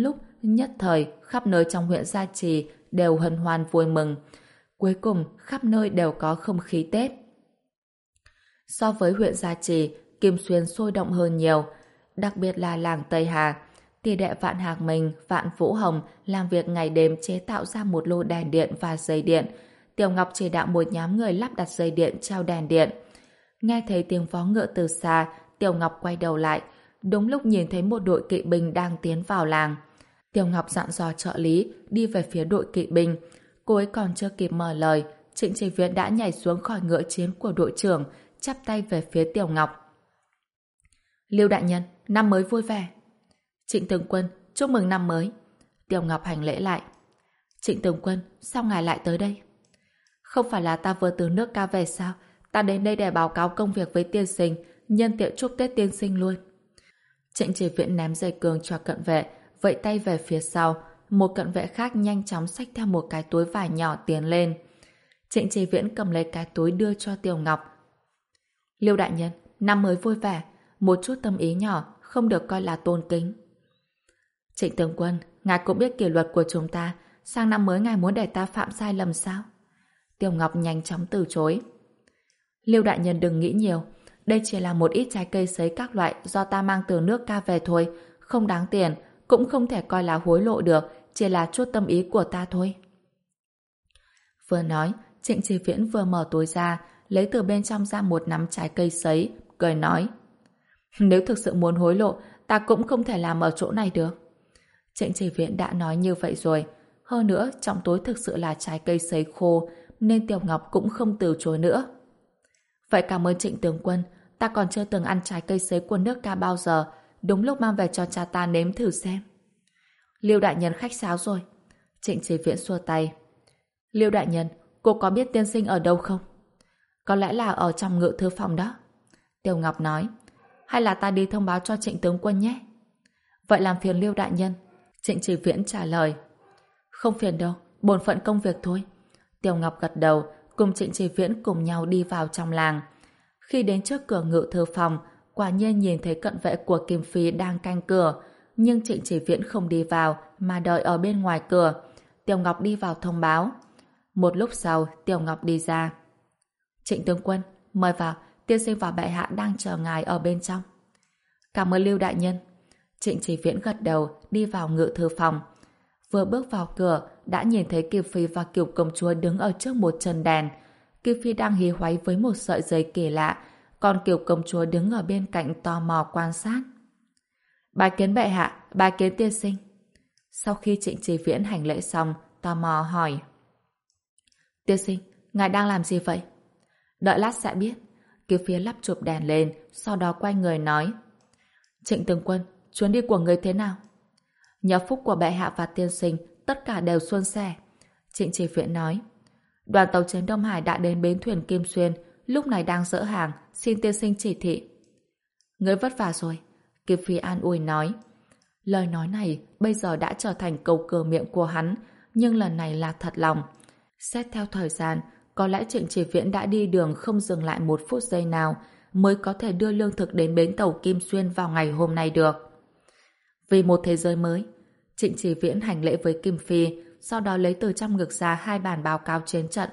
Nhất thời, khắp nơi trong huyện Gia Trì đều hân hoan vui mừng. Cuối cùng, khắp nơi đều có không khí Tết. So với huyện Gia Trì, Kim Xuyên sôi động hơn nhiều, đặc biệt là làng Tây Hà. Tỷ đệ Vạn Hạc Minh, Vạn Vũ Hồng làm việc ngày đêm chế tạo ra một lô đèn điện và dây điện. Tiểu Ngọc chỉ đạo một nhóm người lắp đặt dây điện treo đèn điện. Nghe thấy tiếng vó ngựa từ xa, Tiểu Ngọc quay đầu lại, đúng lúc nhìn thấy một đội kỵ binh đang tiến vào làng. Tiểu Ngọc dặn dò trợ lý đi về phía đội kỵ binh. Cô ấy còn chưa kịp mở lời, Trịnh Chỉ Viễn đã nhảy xuống khỏi ngựa chiến của đội trưởng, chắp tay về phía Tiểu Ngọc. Lưu đại nhân, năm mới vui vẻ. Trịnh tướng quân, chúc mừng năm mới. Tiểu Ngọc hành lễ lại. Trịnh tướng quân, sao ngài lại tới đây? Không phải là ta vừa từ nước ca về sao? Ta đến đây để báo cáo công việc với tiên sinh, nhân tiện chúc Tết tiên sinh luôn. Trịnh Chỉ Viễn ném dây cương cho cận vệ, vẫy tay về phía sau. Một cận vệ khác nhanh chóng xách theo một cái túi vải nhỏ tiến lên. Trịnh Chỉ Viễn cầm lấy cái túi đưa cho Tiểu Ngọc. Lưu đại nhân, năm mới vui vẻ, một chút tâm ý nhỏ, không được coi là tôn kính. Trịnh tướng quân, ngài cũng biết kỷ luật của chúng ta, sang năm mới ngài muốn để ta phạm sai lầm sao? Tiểu Ngọc nhanh chóng từ chối. Lưu đại nhân đừng nghĩ nhiều, đây chỉ là một ít trái cây sấy các loại do ta mang từ nước ca về thôi, không đáng tiền, cũng không thể coi là hối lộ được, chỉ là chút tâm ý của ta thôi. Vừa nói, Trịnh Chỉ Viễn vừa mở túi ra, lấy từ bên trong ra một nắm trái cây sấy, cười nói: Nếu thực sự muốn hối lộ, ta cũng không thể làm ở chỗ này được. Trịnh Chỉ Viễn đã nói như vậy rồi, hơn nữa trong túi thực sự là trái cây sấy khô, nên Tiểu Ngọc cũng không từ chối nữa. Vậy cảm ơn Trịnh tướng quân, ta còn chưa từng ăn trái cây sấy của nước ca bao giờ, đúng lúc mang về cho cha ta nếm thử xem. Lưu đại nhân khách sáo rồi. Trịnh Chỉ Viễn xua tay. Lưu đại nhân, cô có biết tiên sinh ở đâu không? Có lẽ là ở trong ngự thư phòng đó. Tiểu Ngọc nói. Hay là ta đi thông báo cho Trịnh tướng quân nhé? Vậy làm phiền Lưu đại nhân. Trịnh Chỉ Viễn trả lời. Không phiền đâu, bổn phận công việc thôi. Tiểu Ngọc gật đầu, cùng Trịnh Chỉ Viễn cùng nhau đi vào trong làng. Khi đến trước cửa ngự thư phòng, quả nhiên nhìn thấy cận vệ của Kim Phi đang canh cửa, nhưng Trịnh Chỉ Viễn không đi vào mà đợi ở bên ngoài cửa. Tiểu Ngọc đi vào thông báo. Một lúc sau, Tiểu Ngọc đi ra. Trịnh tướng quân, mời vào, tiên sinh và bệ hạ đang chờ ngài ở bên trong. Cảm ơn Lưu đại nhân. Trịnh Chỉ Viễn gật đầu, đi vào ngự thư phòng. Vừa bước vào cửa, đã nhìn thấy Kiều Phi và Kiều công chúa đứng ở trước một chân đèn. Kiều Phi đang hí hoáy với một sợi dây kỳ lạ, còn Kiều công chúa đứng ở bên cạnh tò mò quan sát. Bái kiến bệ hạ, bái kiến tiên sinh. Sau khi Trịnh Chỉ Viễn hành lễ xong, tò mò hỏi. Tiên sinh, ngài đang làm gì vậy? Đợi lát sẽ biết. Kiều Phi lắp chụp đèn lên, sau đó quay người nói. Trịnh tướng quân, chuyến đi của người thế nào? Nhờ phúc của bệ hạ và tiên sinh, tất cả đều suôn sẻ. Trịnh Chỉ Viễn nói. Đoàn tàu chiến Đông Hải đã đến bến thuyền Kim Xuyên, lúc này đang dỡ hàng, xin tiên sinh chỉ thị. Người vất vả rồi. Kiều Phi an ủi nói. Lời nói này bây giờ đã trở thành câu cửa miệng của hắn, nhưng lần này là thật lòng. Xét theo thời gian, có lẽ Trịnh Chỉ Viễn đã đi đường không dừng lại một phút giây nào mới có thể đưa lương thực đến bến tàu Kim Xuyên vào ngày hôm nay được. Vì một thế giới mới, Trịnh Chỉ Viễn hành lễ với Kim Phi, sau đó lấy từ trong ngực ra hai bản báo cáo chiến trận.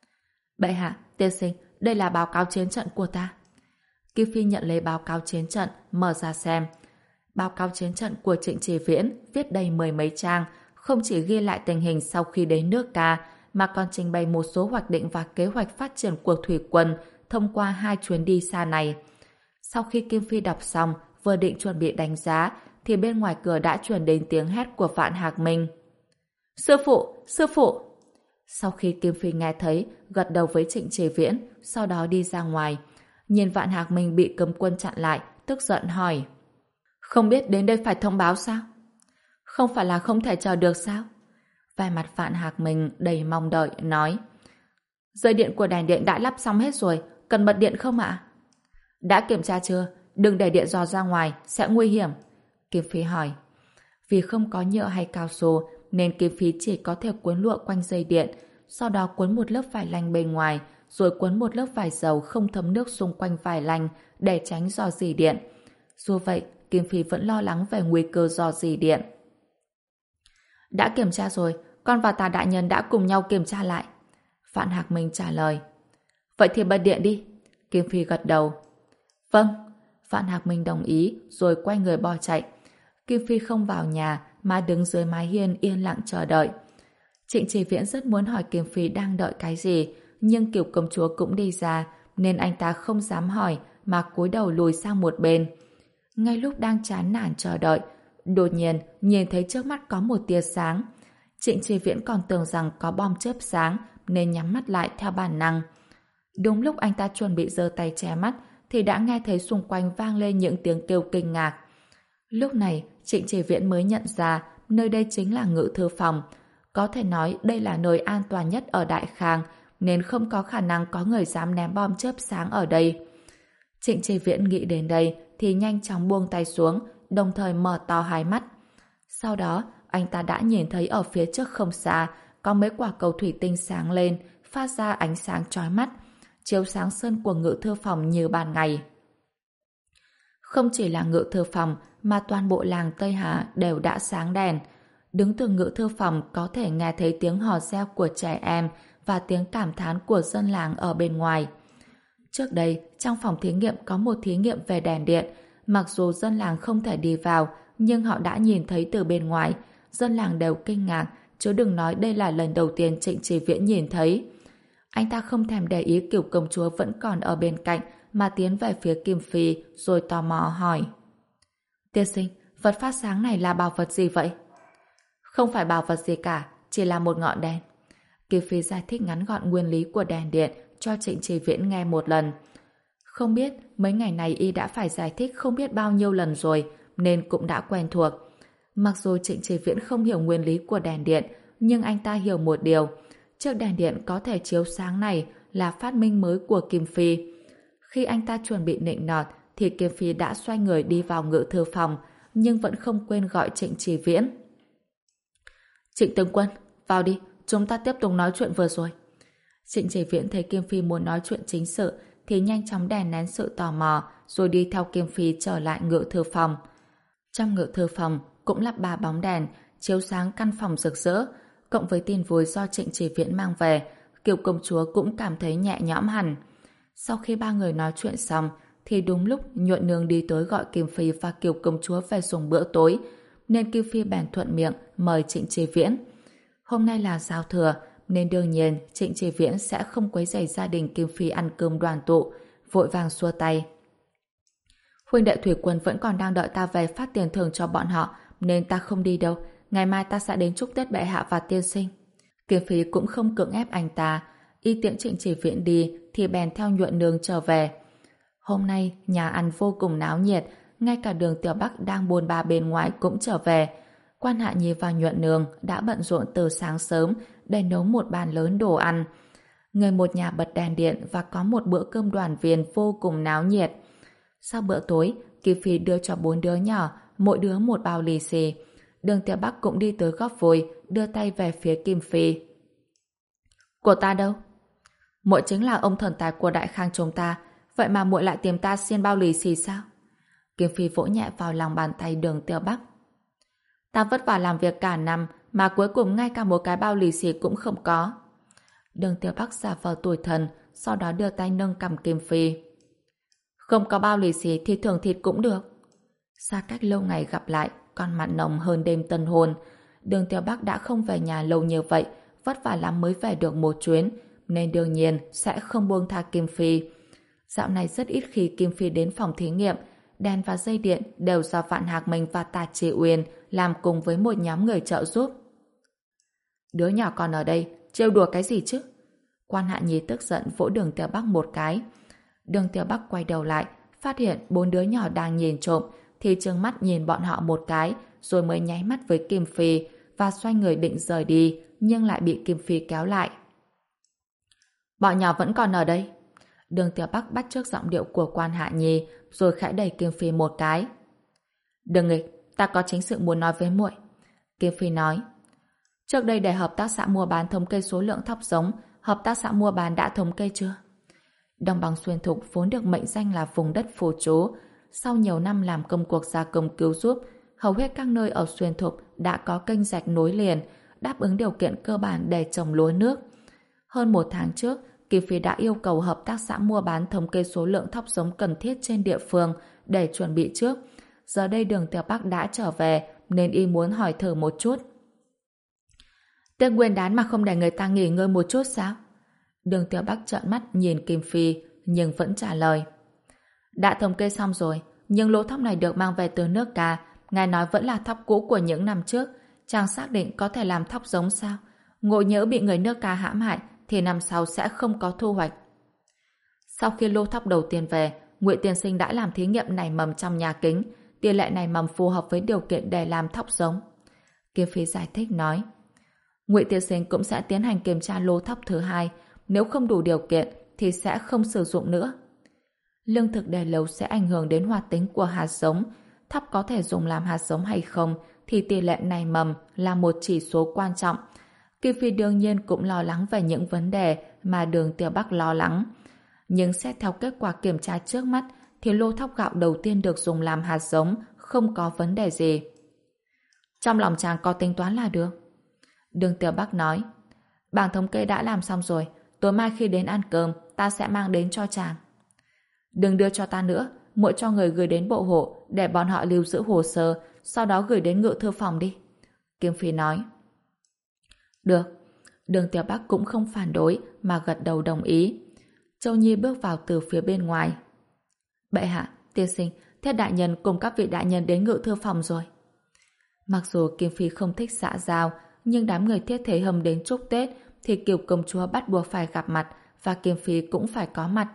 Bệ hạ, tiên sinh, đây là báo cáo chiến trận của ta. Kim Phi nhận lấy báo cáo chiến trận, mở ra xem. Báo cáo chiến trận của Trịnh Chỉ Viễn viết đầy mười mấy trang, không chỉ ghi lại tình hình sau khi đến nước ca, mà còn trình bày một số hoạch định và kế hoạch phát triển của thủy quân thông qua hai chuyến đi xa này. Sau khi Kim Phi đọc xong, vừa định chuẩn bị đánh giá, thì bên ngoài cửa đã truyền đến tiếng hét của Vạn Hạc Minh. Sư phụ! Sư phụ! Sau khi Kim Phi nghe thấy, gật đầu với Trịnh Chỉ Viễn, sau đó đi ra ngoài. Nhìn Vạn Hạc Minh bị cấm quân chặn lại, tức giận hỏi. Không biết đến đây phải thông báo sao? Không phải là không thể chờ được sao? Vẻ mặt Vạn Hạc Minh đầy mong đợi, nói. Dây điện của đèn điện đã lắp xong hết rồi, cần bật điện không ạ? Đã kiểm tra chưa? Đừng để điện dò ra ngoài, sẽ nguy hiểm. Kim Phi hỏi. Vì không có nhựa hay cao su, nên Kim Phi chỉ có thể cuốn lụa quanh dây điện, sau đó cuốn một lớp vải lanh bên ngoài, rồi cuốn một lớp vải dầu không thấm nước xung quanh vải lanh để tránh rò rỉ điện. Dù vậy, Kim Phi vẫn lo lắng về nguy cơ rò rỉ điện. Đã kiểm tra rồi, con và Tà đại nhân đã cùng nhau kiểm tra lại. Vạn Hạc Minh trả lời. Vậy thì bật điện đi. Kim Phi gật đầu. Vâng. Vạn Hạc Minh đồng ý rồi quay người bỏ chạy. Kim Phi không vào nhà mà đứng dưới mái hiên yên lặng chờ đợi. Trịnh Chỉ Viễn rất muốn hỏi Kim Phi đang đợi cái gì, nhưng Kiều công chúa cũng đi ra nên anh ta không dám hỏi mà cúi đầu lùi sang một bên. Ngay lúc đang chán nản chờ đợi, đột nhiên nhìn thấy trước mắt có một tia sáng. Trịnh Chỉ Viễn còn tưởng rằng có bom chớp sáng nên nhắm mắt lại theo bản năng. Đúng lúc anh ta chuẩn bị giơ tay che mắt thì đã nghe thấy xung quanh vang lên những tiếng kêu kinh ngạc. Lúc này Trịnh Chỉ Viễn mới nhận ra nơi đây chính là ngự thư phòng. Có thể nói đây là nơi an toàn nhất ở Đại Khang nên không có khả năng có người dám ném bom chớp sáng ở đây. Trịnh Chỉ Viễn nghĩ đến đây thì nhanh chóng buông tay xuống, đồng thời mở to hai mắt. Sau đó anh ta đã nhìn thấy ở phía trước không xa có mấy quả cầu thủy tinh sáng lên, phát ra ánh sáng chói mắt, chiếu sáng sân của ngự thư phòng như ban ngày. Không chỉ là ngự thư phòng mà toàn bộ làng Tây Hà đều đã sáng đèn. Đứng từ ngự thư phòng có thể nghe thấy tiếng hò reo của trẻ em và tiếng cảm thán của dân làng ở bên ngoài. Trước đây, trong phòng thí nghiệm có một thí nghiệm về đèn điện. Mặc dù dân làng không thể đi vào, nhưng họ đã nhìn thấy từ bên ngoài. Dân làng đều kinh ngạc, chứ đừng nói đây là lần đầu tiên Trịnh Chỉ Viễn nhìn thấy. Anh ta không thèm để ý Cửu công chúa vẫn còn ở bên cạnh, mà tiến về phía Kim Phi, rồi tò mò hỏi. Tiên sinh, vật phát sáng này là bảo vật gì vậy? Không phải bảo vật gì cả, chỉ là một ngọn đèn. Kim Phi giải thích ngắn gọn nguyên lý của đèn điện cho Trịnh Chỉ Viễn nghe một lần. Không biết, mấy ngày này y đã phải giải thích không biết bao nhiêu lần rồi, nên cũng đã quen thuộc. Mặc dù Trịnh Chỉ Viễn không hiểu nguyên lý của đèn điện, nhưng anh ta hiểu một điều. Chiếc đèn điện có thể chiếu sáng này là phát minh mới của Kim Phi. Khi anh ta chuẩn bị nịnh nọt, thì Kim Phi đã xoay người đi vào ngự thư phòng, nhưng vẫn không quên gọi Trịnh Chỉ Viễn. Trịnh tướng quân, vào đi, chúng ta tiếp tục nói chuyện vừa rồi. Trịnh Chỉ Viễn thấy Kim Phi muốn nói chuyện chính sự, thì nhanh chóng đè nén sự tò mò, rồi đi theo Kim Phi trở lại ngự thư phòng. Trong ngự thư phòng cũng lắp ba bóng đèn, chiếu sáng căn phòng rực rỡ, cộng với tin vui do Trịnh Chỉ Viễn mang về, Kiều công chúa cũng cảm thấy nhẹ nhõm hẳn. Sau khi ba người nói chuyện xong, thì đúng lúc Nhuận Nương đi tới gọi Kim Phi và Kiều công chúa về dùng bữa tối, nên Kim Phi bèn thuận miệng mời Trịnh Chỉ Viễn. Hôm nay là giao thừa, nên đương nhiên Trịnh Chỉ Viễn sẽ không quấy rầy gia đình Kim Phi ăn cơm đoàn tụ, vội vàng xua tay. Huynh đệ Thủy Quân vẫn còn đang đợi ta về phát tiền thưởng cho bọn họ, nên ta không đi đâu. Ngày mai ta sẽ đến chúc Tết bệ hạ và tiên sinh. Kim Phi cũng không cưỡng ép anh ta, y tiễn Trịnh Chỉ Viễn đi thì bèn theo Nhuận Nương trở về. Hôm nay nhà ăn vô cùng náo nhiệt, ngay cả Đường Tiểu Bắc đang bôn ba bên ngoài cũng trở về. Quan Hạ Nhi và Nhuận Nương đã bận rộn từ sáng sớm để nấu một bàn lớn đồ ăn. Người một nhà bật đèn điện và có một bữa cơm đoàn viên vô cùng náo nhiệt. Sau bữa tối, Kim Phi đưa cho bốn đứa nhỏ mỗi đứa một bao lì xì. Đường Tiểu Bắc cũng đi tới góp vui, đưa tay về phía Kim Phi. Của ta đâu? Muội chính là ông thần tài của Đại Khang chúng ta, vậy mà muội lại tìm ta xin bao lì xì sao? Kim Phi vỗ nhẹ vào lòng bàn tay Đường Tiểu Bắc. Ta vất vả làm việc cả năm mà cuối cùng ngay cả một cái bao lì xì cũng không có. Đường Tiểu Bắc giả vờ tủi thân, sau đó đưa tay nâng cằm Kim Phi. Không có bao lì xì thì thưởng thịt cũng được. Xa cách lâu ngày gặp lại, con mặn nồng hơn đêm tân hôn. Đường Tiểu Bắc đã không về nhà lâu như vậy, vất vả lắm mới về được một chuyến, nên đương nhiên sẽ không buông tha Kim Phi. Dạo này rất ít khi Kim Phi đến phòng thí nghiệm, đèn và dây điện đều do Vạn Hạc Minh và Tà Chỉ Uyên làm cùng với một nhóm người trợ giúp. Đứa nhỏ còn ở đây, trêu đùa cái gì chứ? Quan Hạ Nhi tức giận vỗ Đường Tiểu Bắc một cái. Đường Tiểu Bắc quay đầu lại, phát hiện bốn đứa nhỏ đang nhìn trộm, thì trừng mắt nhìn bọn họ một cái, rồi mới nháy mắt với Kim Phi và xoay người định rời đi, nhưng lại bị Kim Phi kéo lại. Bọn nhỏ vẫn còn ở đây. Đường Tiểu Bắc bắt chước giọng điệu của Quan Hạ Nhi, rồi khẽ đẩy Kim Phi một cái. Đừng nghịch, ta có chính sự muốn nói với muội. Kim Phi nói. Trước đây để hợp tác xã mua bán thống kê số lượng thóc giống, hợp tác xã mua bán đã thống kê chưa? Đồng bằng Xuyên Thục vốn được mệnh danh là vùng đất phù chú. Sau nhiều năm làm công cuộc gia công cứu giúp, hầu hết các nơi ở Xuyên Thục đã có kênh rạch nối liền, đáp ứng điều kiện cơ bản để trồng lúa nước. Hơn một tháng trước, Kim Phi đã yêu cầu hợp tác xã mua bán thống kê số lượng thóc giống cần thiết trên địa phương để chuẩn bị trước. Giờ đây Đường Tiểu Bắc đã trở về nên y muốn hỏi thử một chút. Tết Nguyên đán mà không để người ta nghỉ ngơi một chút sao? Đường Tiểu Bắc trợn mắt nhìn Kim Phi nhưng vẫn trả lời. Đã thống kê xong rồi, nhưng lô thóc này được mang về từ nước Ca, ngài nói vẫn là thóc cũ của những năm trước, chàng xác định có thể làm thóc giống sao? Ngộ nhỡ bị người nước Ca hãm hại thì năm sau sẽ không có thu hoạch. Sau khi lô thóc đầu tiên về, Ngụy Tiên Sinh đã làm thí nghiệm nảy mầm trong nhà kính, tỷ lệ nảy mầm phù hợp với điều kiện để làm thóc giống. Kim Phi giải thích nói. Ngụy Tiên Sinh cũng sẽ tiến hành kiểm tra lô thóc thứ hai, nếu không đủ điều kiện thì sẽ không sử dụng nữa. Lương thực để lâu sẽ ảnh hưởng đến hoạt tính của hạt giống. Thóc có thể dùng làm hạt giống hay không thì tỷ lệ nảy mầm là một chỉ số quan trọng. Kim Phi đương nhiên cũng lo lắng về những vấn đề mà Đường Tiểu Bắc lo lắng. Nhưng xét theo kết quả kiểm tra trước mắt thì lô thóc gạo đầu tiên được dùng làm hạt giống không có vấn đề gì. Trong lòng chàng có tính toán là được. Đường Tiểu Bắc nói. Bảng thống kê đã làm xong rồi, tối mai khi đến ăn cơm ta sẽ mang đến cho chàng. Đừng đưa cho ta nữa, muội cho người gửi đến bộ hộ để bọn họ lưu giữ hồ sơ, sau đó gửi đến ngự thư phòng đi. Kim Phi nói. Được. Đường Tiểu Bắc cũng không phản đối mà gật đầu đồng ý. Châu Nhi bước vào từ phía bên ngoài. Bệ hạ, tiên sinh, Thiết đại nhân cùng các vị đại nhân đến ngự thư phòng rồi. Mặc dù Kim Phi không thích xã giao, nhưng đám người Thiết Thế Hâm đến chúc Tết thì Kiều công chúa bắt buộc phải gặp mặt và Kim Phi cũng phải có mặt.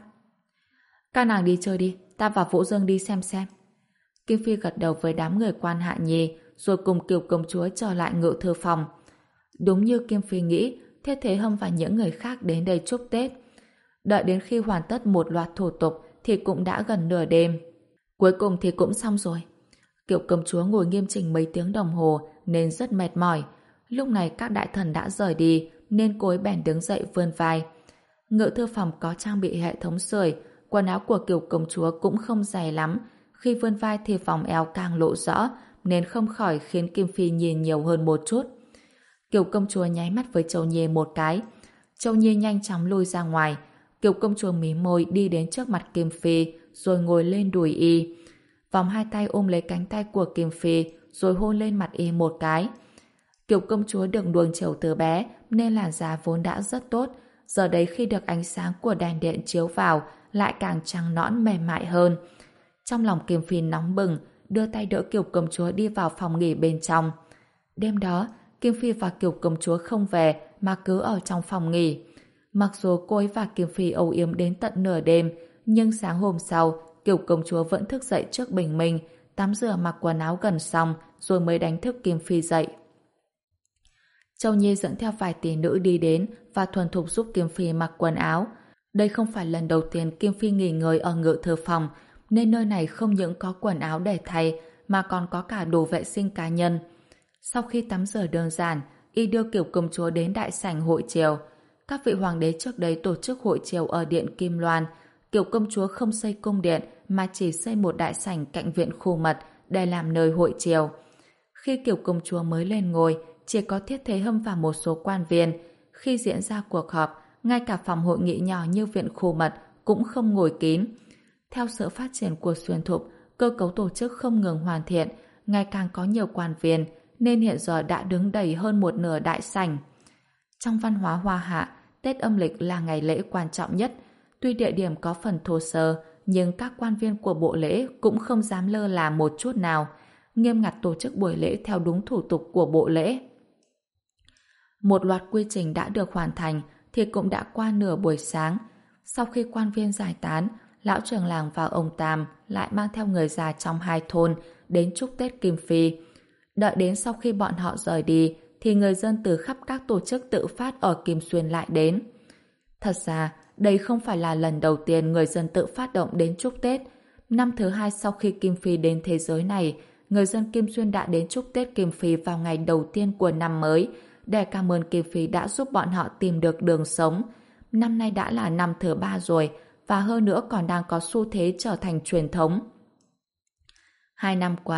Các nàng đi chơi đi, ta và Vũ Dương đi xem xem. Kim Phi gật đầu với đám người quan hạ nhi rồi cùng Kiều công chúa trở lại ngự thư phòng. Đúng như Kim Phi nghĩ, Thiết Thế Hâm và những người khác đến đây chúc Tết. Đợi đến khi hoàn tất một loạt thủ tục thì cũng đã gần nửa đêm. Cuối cùng thì cũng xong rồi. Kiều công chúa ngồi nghiêm chỉnh mấy tiếng đồng hồ nên rất mệt mỏi. Lúc này các đại thần đã rời đi nên cô ấy bèn đứng dậy vươn vai. Ngự thư phòng có trang bị hệ thống sưởi, quần áo của Kiều công chúa cũng không dày lắm. Khi vươn vai thì vòng eo càng lộ rõ nên không khỏi khiến Kim Phi nhìn nhiều hơn một chút. Kiều công chúa nháy mắt với Châu Nhi một cái. Châu Nhi nhanh chóng lui ra ngoài. Kiều công chúa mím môi đi đến trước mặt Kim Phi rồi ngồi lên đùi y. Vòng hai tay ôm lấy cánh tay của Kim Phi rồi hôn lên mặt y một cái. Kiều công chúa được nuông chiều từ bé nên làn da vốn đã rất tốt. Giờ đây khi được ánh sáng của đèn điện chiếu vào lại càng trắng nõn mềm mại hơn. Trong lòng Kim Phi nóng bừng, đưa tay đỡ Kiều công chúa đi vào phòng nghỉ bên trong. Đêm đó, Kim Phi và Kiều công chúa không về mà cứ ở trong phòng nghỉ. Mặc dù cô ấy và Kim Phi âu yếm đến tận nửa đêm, nhưng sáng hôm sau, Kiều công chúa vẫn thức dậy trước bình minh, tắm rửa mặc quần áo gần xong rồi mới đánh thức Kim Phi dậy. Châu Nhi dẫn theo vài tỷ nữ đi đến và thuần thục giúp Kim Phi mặc quần áo. Đây không phải lần đầu tiên Kim Phi nghỉ ngơi ở ngự thư phòng, nên nơi này không những có quần áo để thay mà còn có cả đồ vệ sinh cá nhân. Sau khi tắm rửa đơn giản, y đưa Kiều công chúa đến đại sảnh hội triều. Các vị hoàng đế trước đây tổ chức hội triều ở điện Kim Loan. Kiều công chúa không xây cung điện mà chỉ xây một đại sảnh cạnh viện khu mật để làm nơi hội triều. Khi Kiều công chúa mới lên ngôi, chỉ có Thiết Thế Hâm và một số quan viên. Khi diễn ra cuộc họp, ngay cả phòng hội nghị nhỏ như viện khu mật cũng không ngồi kín. Theo sự phát triển của Xuyên Thục, cơ cấu tổ chức không ngừng hoàn thiện, ngày càng có nhiều quan viên, nên hiện giờ đã đứng đầy hơn một nửa đại sảnh. Trong văn hóa Hoa Hạ, Tết âm lịch là ngày lễ quan trọng nhất. Tuy địa điểm có phần thô sơ, nhưng các quan viên của bộ lễ cũng không dám lơ là một chút nào, nghiêm ngặt tổ chức buổi lễ theo đúng thủ tục của bộ lễ. Một loạt quy trình đã được hoàn thành thì cũng đã qua nửa buổi sáng. Sau khi quan viên giải tán, lão trưởng làng và ông Tam lại mang theo người già trong hai thôn đến chúc Tết Kim Phi. Đợi đến sau khi bọn họ rời đi thì người dân từ khắp các tổ chức tự phát ở Kim Xuyên lại đến. Thật ra, đây không phải là lần đầu tiên người dân tự phát động đến chúc Tết. Năm thứ hai sau khi Kim Phi đến thế giới này, người dân Kim Xuyên đã đến chúc Tết Kim Phi vào ngày đầu tiên của năm mới, để cảm ơn Kim Phi đã giúp bọn họ tìm được đường sống. Năm nay đã là năm thứ ba rồi, và hơn nữa còn đang có xu thế trở thành truyền thống. Hai năm qua,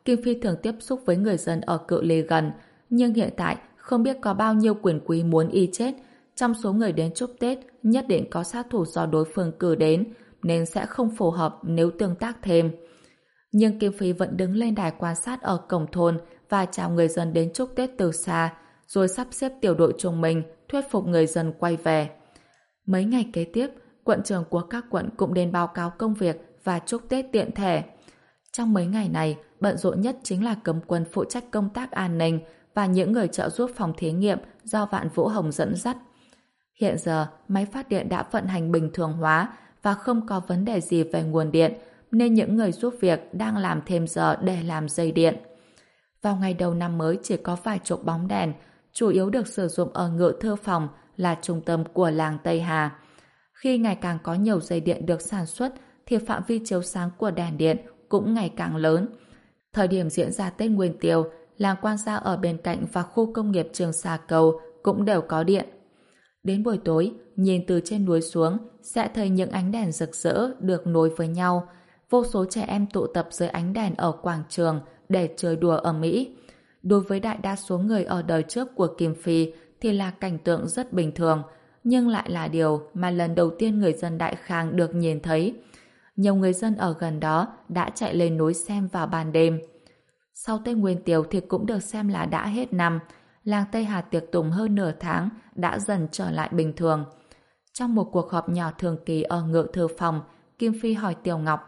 Kim Phi thường tiếp xúc với người dân ở cự ly gần, nhưng hiện tại không biết có bao nhiêu quyền quý muốn y chết. Trong số người đến chúc Tết, nhất định có sát thủ do đối phương cử đến, nên sẽ không phù hợp nếu tương tác thêm. Nhưng Kim Phi vẫn đứng lên đài quan sát ở cổng thôn và chào người dân đến chúc Tết từ xa, rồi sắp xếp tiểu đội trung mình thuyết phục người dân quay về. Mấy ngày kế tiếp, quận trưởng của các quận cũng đến báo cáo công việc và chúc Tết tiện thể. Trong mấy ngày này, bận rộn nhất chính là cấm quân phụ trách công tác an ninh và những người trợ giúp phòng thí nghiệm do Vạn Vũ Hồng dẫn dắt. Hiện giờ, máy phát điện đã vận hành bình thường hóa và không có vấn đề gì về nguồn điện, nên những người giúp việc đang làm thêm giờ để làm dây điện. Vào ngày đầu năm mới chỉ có vài chục bóng đèn, chủ yếu được sử dụng ở ngự thư phòng là trung tâm của làng Tây Hà. Khi ngày càng có nhiều dây điện được sản xuất, thì phạm vi chiếu sáng của đèn điện cũng ngày càng lớn. Thời điểm diễn ra Tết Nguyên Tiêu, làng Quan Gia ở bên cạnh và khu công nghiệp Trường Sa Cầu cũng đều có điện. Đến buổi tối, nhìn từ trên núi xuống, sẽ thấy những ánh đèn rực rỡ được nối với nhau. Vô số trẻ em tụ tập dưới ánh đèn ở quảng trường để chơi đùa ở Mỹ. Đối với đại đa số người ở đời trước của Kim Phi thì là cảnh tượng rất bình thường, nhưng lại là điều mà lần đầu tiên người dân Đại Khang được nhìn thấy. Nhiều người dân ở gần đó đã chạy lên núi xem vào ban đêm. Sau Tết Nguyên Tiêu thì cũng được xem là đã hết năm. Làng Tây Hà tiệc tùng hơn nửa tháng đã dần trở lại bình thường. Trong một cuộc họp nhỏ thường kỳ ở ngự thư phòng, Kim Phi hỏi Tiểu Ngọc: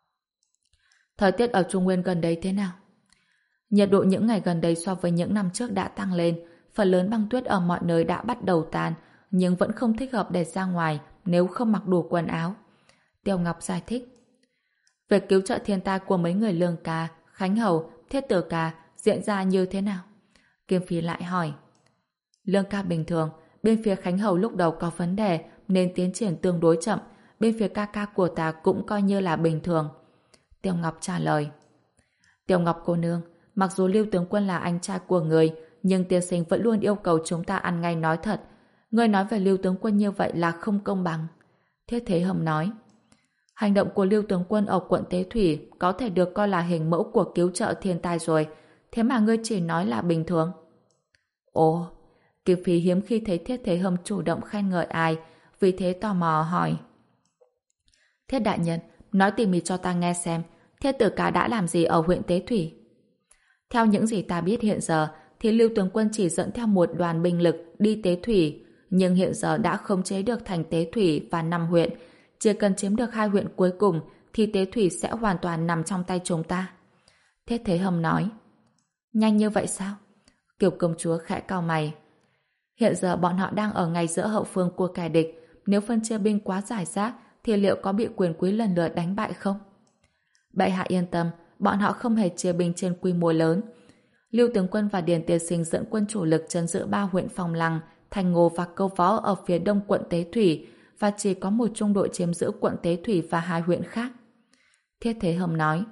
thời tiết ở Trung Nguyên gần đây thế nào? Nhiệt độ những ngày gần đây so với những năm trước đã tăng lên, phần lớn băng tuyết ở mọi nơi đã bắt đầu tan, nhưng vẫn không thích hợp để ra ngoài nếu không mặc đủ quần áo. Tiểu Ngọc giải thích: việc cứu trợ thiên tai của mấy người Lương Ca, Khánh Hầu, Thiết Tử Ca diễn ra như thế nào? Kim Phi lại hỏi. Lương Ca bình thường, bên phía Khánh Hầu lúc đầu có vấn đề nên tiến triển tương đối chậm, bên phía ca ca của ta cũng coi như là bình thường. Tiểu Ngọc trả lời. Tiểu Ngọc cô nương, mặc dù Lưu tướng quân là anh trai của người, nhưng tiên sinh vẫn luôn yêu cầu chúng ta ăn ngay nói thật. Người nói về Lưu tướng quân như vậy là không công bằng. Thiết Thế Hầm nói. Hành động của Lưu tướng quân ở quận Tế Thủy có thể được coi là hình mẫu của cứu trợ thiên tai rồi, thế mà ngươi chỉ nói là bình thường. Ồ, Kim Phi hiếm khi thấy Thiết Thế Hầm chủ động khen ngợi ai, vì thế tò mò hỏi. Thiết đại nhân, nói tỉ mỉ cho ta nghe xem, Thiết Tử Ca đã làm gì ở huyện Tế Thủy? Theo những gì ta biết hiện giờ, thì Lưu tướng quân chỉ dẫn theo một đoàn binh lực đi Tế Thủy, nhưng hiện giờ đã khống chế được thành Tế Thủy và năm huyện. Chỉ cần chiếm được hai huyện cuối cùng thì Tế Thủy sẽ hoàn toàn nằm trong tay chúng ta. Thiết Thế Hầm nói. Nhanh như vậy sao? Kiều công chúa khẽ cau mày. Hiện giờ bọn họ đang ở ngay giữa hậu phương của kẻ địch, nếu phân chia binh quá giải rác thì liệu có bị quyền quý lần lượt đánh bại không? Bệ hạ yên tâm, bọn họ không hề chia binh trên quy mô lớn. Lưu tướng quân và Điền Tiên Sinh dẫn quân chủ lực trấn giữ ba huyện Phong Lăng, Thành Ngô và Câu Võ ở phía đông quận Tế Thủy, và chỉ có một trung đội chiếm giữ quận Tế Thủy và hai huyện khác. Thiết Thế Hầm nói.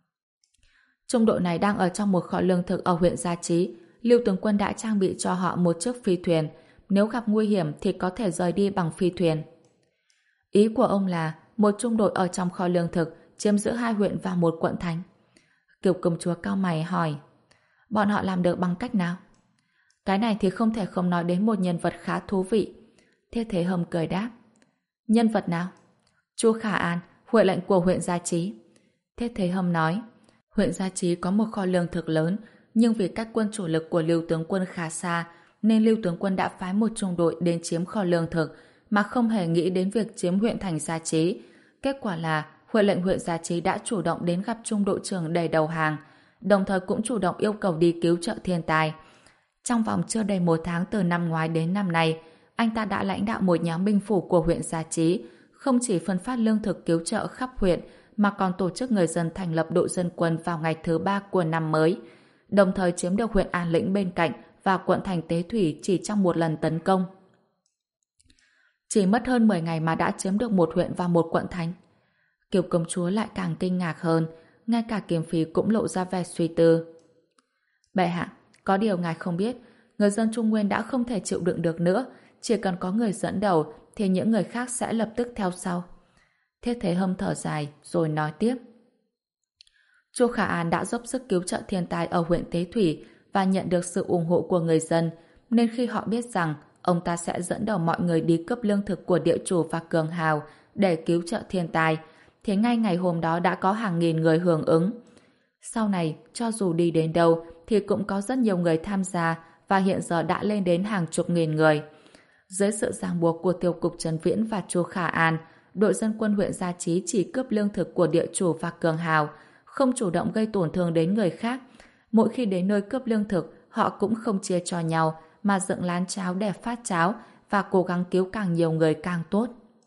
Trung đội này đang ở trong một kho lương thực ở huyện Gia Chí. Lưu tướng quân đã trang bị cho họ một chiếc phi thuyền. Nếu gặp nguy hiểm thì có thể rời đi bằng phi thuyền. Ý của ông là một trung đội ở trong kho lương thực chiếm giữ hai huyện và một quận thành. Kiều công chúa cau mày hỏi. Bọn họ làm được bằng cách nào? Cái này thì không thể không nói đến một nhân vật khá thú vị. Thiết Thế Hầm cười đáp. Nhân vật nào? Chu Khả An, huệ lệnh của huyện Gia Chí. Thiết Thế Hầm nói. Huyện Gia Chí có một kho lương thực lớn, nhưng vì các quân chủ lực của Lưu tướng quân khá xa, nên Lưu tướng quân đã phái một trung đội đến chiếm kho lương thực, mà không hề nghĩ đến việc chiếm huyện thành Gia Chí. Kết quả là huệ lệnh huyện Gia Chí đã chủ động đến gặp trung đội trưởng để đầu hàng, đồng thời cũng chủ động yêu cầu đi cứu trợ thiên tai. Trong vòng chưa đầy một tháng từ năm ngoái đến năm nay, anh ta đã lãnh đạo một nhóm binh phủ của huyện Gia Chí, không chỉ phân phát lương thực cứu trợ khắp huyện, mà còn tổ chức người dân thành lập đội dân quân vào ngày thứ ba của năm mới, đồng thời chiếm được huyện An Lĩnh bên cạnh và quận thành Tế Thủy chỉ trong một lần tấn công. Chỉ mất hơn mười ngày mà đã chiếm được một huyện và một quận thành. Kiều công chúa lại càng kinh ngạc hơn, ngay cả Kiếm Phi cũng lộ ra vẻ suy tư. Bệ hạ, có điều ngài không biết, người dân Trung Nguyên đã không thể chịu đựng được nữa, chỉ cần có người dẫn đầu thì những người khác sẽ lập tức theo sau. Thiết Thế Hâm thở dài rồi nói tiếp. Chu Khả An đã dốc sức cứu trợ thiên tai ở huyện Tế Thủy và nhận được sự ủng hộ của người dân, nên khi họ biết rằng ông ta sẽ dẫn đầu mọi người đi cướp lương thực của địa chủ và cường hào để cứu trợ thiên tai, thì ngay ngày hôm đó đã có hàng nghìn người hưởng ứng. Sau này, cho dù đi đến đâu thì cũng có rất nhiều người tham gia và hiện giờ đã lên đến hàng chục nghìn người. Dưới sự ràng buộc của Tiêu cục Trần Viễn và Chu Khả An, đội dân quân huyện Gia Chí chỉ cướp lương thực của địa chủ và cường hào, không chủ động gây tổn thương đến người khác. Mỗi khi đến nơi cướp lương thực, họ cũng không chia cho nhau mà dựng lán cháo để phát cháo và cố gắng cứu càng nhiều người càng tốt.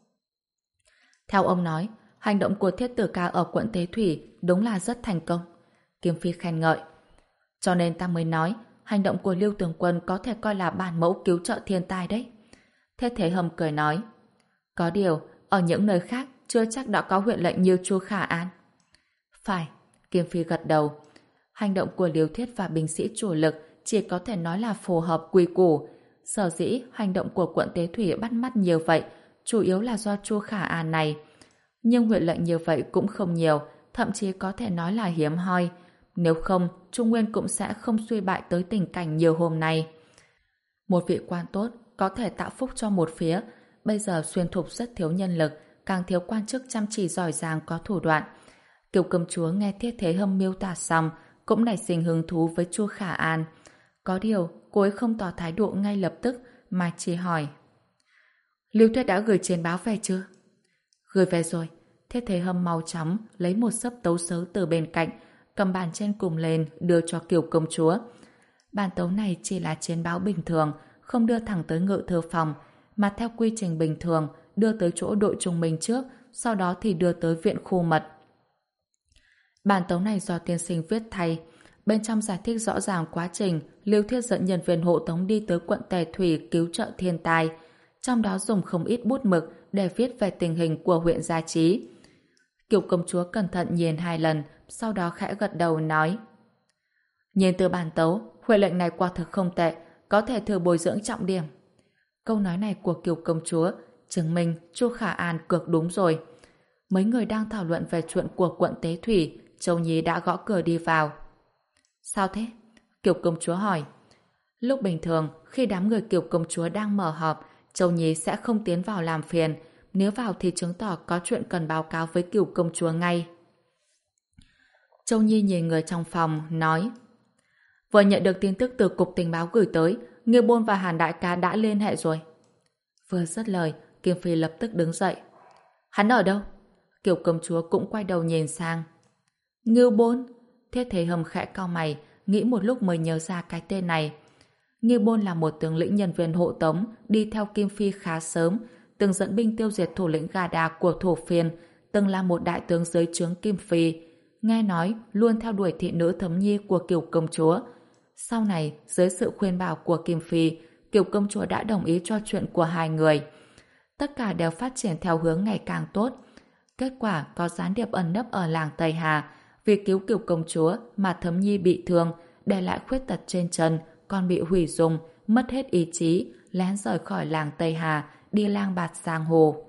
Theo ông nói, hành động của Thiết Tử Ca ở quận Tế Thủy đúng là rất thành công. Kim Phi khen ngợi. Cho nên ta mới nói, hành động của Lưu Tướng Quân có thể coi là bản mẫu cứu trợ thiên tai đấy. Thiết Thế Hâm cười nói. Có điều, ở những nơi khác chưa chắc đã có huyện lệnh như Chu Khả An. Phải, Kim Phi gật đầu. Hành động của Liêu Thiết và binh sĩ chủ lực chỉ có thể nói là phù hợp quy củ. Sở dĩ hành động của quận Tế Thủy bắt mắt nhiều vậy, chủ yếu là do Chu Khả An này. Nhưng huyện lệnh như vậy cũng không nhiều, thậm chí có thể nói là hiếm hoi. Nếu không, Trung Nguyên cũng sẽ không suy bại tới tình cảnh nhiều hôm nay. Một vị quan tốt có thể tạo phúc cho một phía. Bây giờ xuyên thục rất thiếu nhân lực, càng thiếu quan chức chăm chỉ giỏi giang có thủ đoạn. Kiều công chúa nghe Thiết Thế Hâm miêu tả xong, cũng nảy sinh hứng thú với Chu Khả An. Có điều, cô ấy không tỏ thái độ ngay lập tức, mà chỉ hỏi. Lưu Tuyết đã gửi chiến báo về chưa? Gửi về rồi. Thiết Thế Hâm mau chóng lấy một xấp tấu sớ từ bên cạnh, cầm bàn trên cùng lên đưa cho Kiều công chúa. Bản tấu này chỉ là chiến báo bình thường, không đưa thẳng tới ngự thư phòng, mà theo quy trình bình thường đưa tới chỗ đội trung minh trước, sau đó thì đưa tới viện khu mật. Bản tấu này do tiên sinh viết thay, bên trong giải thích rõ ràng quá trình Lưu Thiết dẫn nhân viên hộ tống đi tới quận Tề Thủy cứu trợ thiên tai, trong đó dùng không ít bút mực để viết về tình hình của huyện Gia Chí. Kiều công chúa cẩn thận nhìn hai lần, sau đó khẽ gật đầu nói: nhìn từ bản tấu, huệ lệnh này quả thực không tệ, có thể thử bồi dưỡng trọng điểm. Câu nói này của Kiều công chúa chứng minh Chu Khả An cược đúng rồi. Mấy người đang thảo luận về chuyện của quận Tế Thủy, Châu Nhi đã gõ cửa đi vào. Sao thế? Kiều công chúa hỏi. Lúc bình thường, khi đám người Kiều công chúa đang mở họp, Châu Nhi sẽ không tiến vào làm phiền, nếu vào thì chứng tỏ có chuyện cần báo cáo với Kiều công chúa ngay. Châu Nhi nhìn người trong phòng, nói: vừa nhận được tin tức từ cục tình báo gửi tới, Ngưu Bôn và Hàn đại ca đã liên hệ rồi. Vừa dứt lời, Kim Phi lập tức đứng dậy. Hắn ở đâu? Kiều công chúa cũng quay đầu nhìn sang. Ngưu Bôn? Thiết Thế Hâm khẽ cau mày, nghĩ một lúc mới nhớ ra cái tên này. Ngưu Bôn là một tướng lĩnh nhân viên hộ tống, đi theo Kim Phi khá sớm, từng dẫn binh tiêu diệt thủ lĩnh Gà Đà của Thổ Phiên, từng là một đại tướng dưới trướng Kim Phi. Nghe nói luôn theo đuổi thị nữ Thấm Nhi của Kiều công chúa. Sau này, dưới sự khuyên bảo của Kim Phi, Kiều công chúa đã đồng ý cho chuyện của hai người. Tất cả đều phát triển theo hướng ngày càng tốt. Kết quả có gián điệp ẩn nấp ở làng Tây Hà, vì cứu Kiều công chúa mà Thấm Nhi bị thương, để lại khuyết tật trên chân, còn bị hủy dung, mất hết ý chí, lén rời khỏi làng Tây Hà, đi lang bạt giang hồ.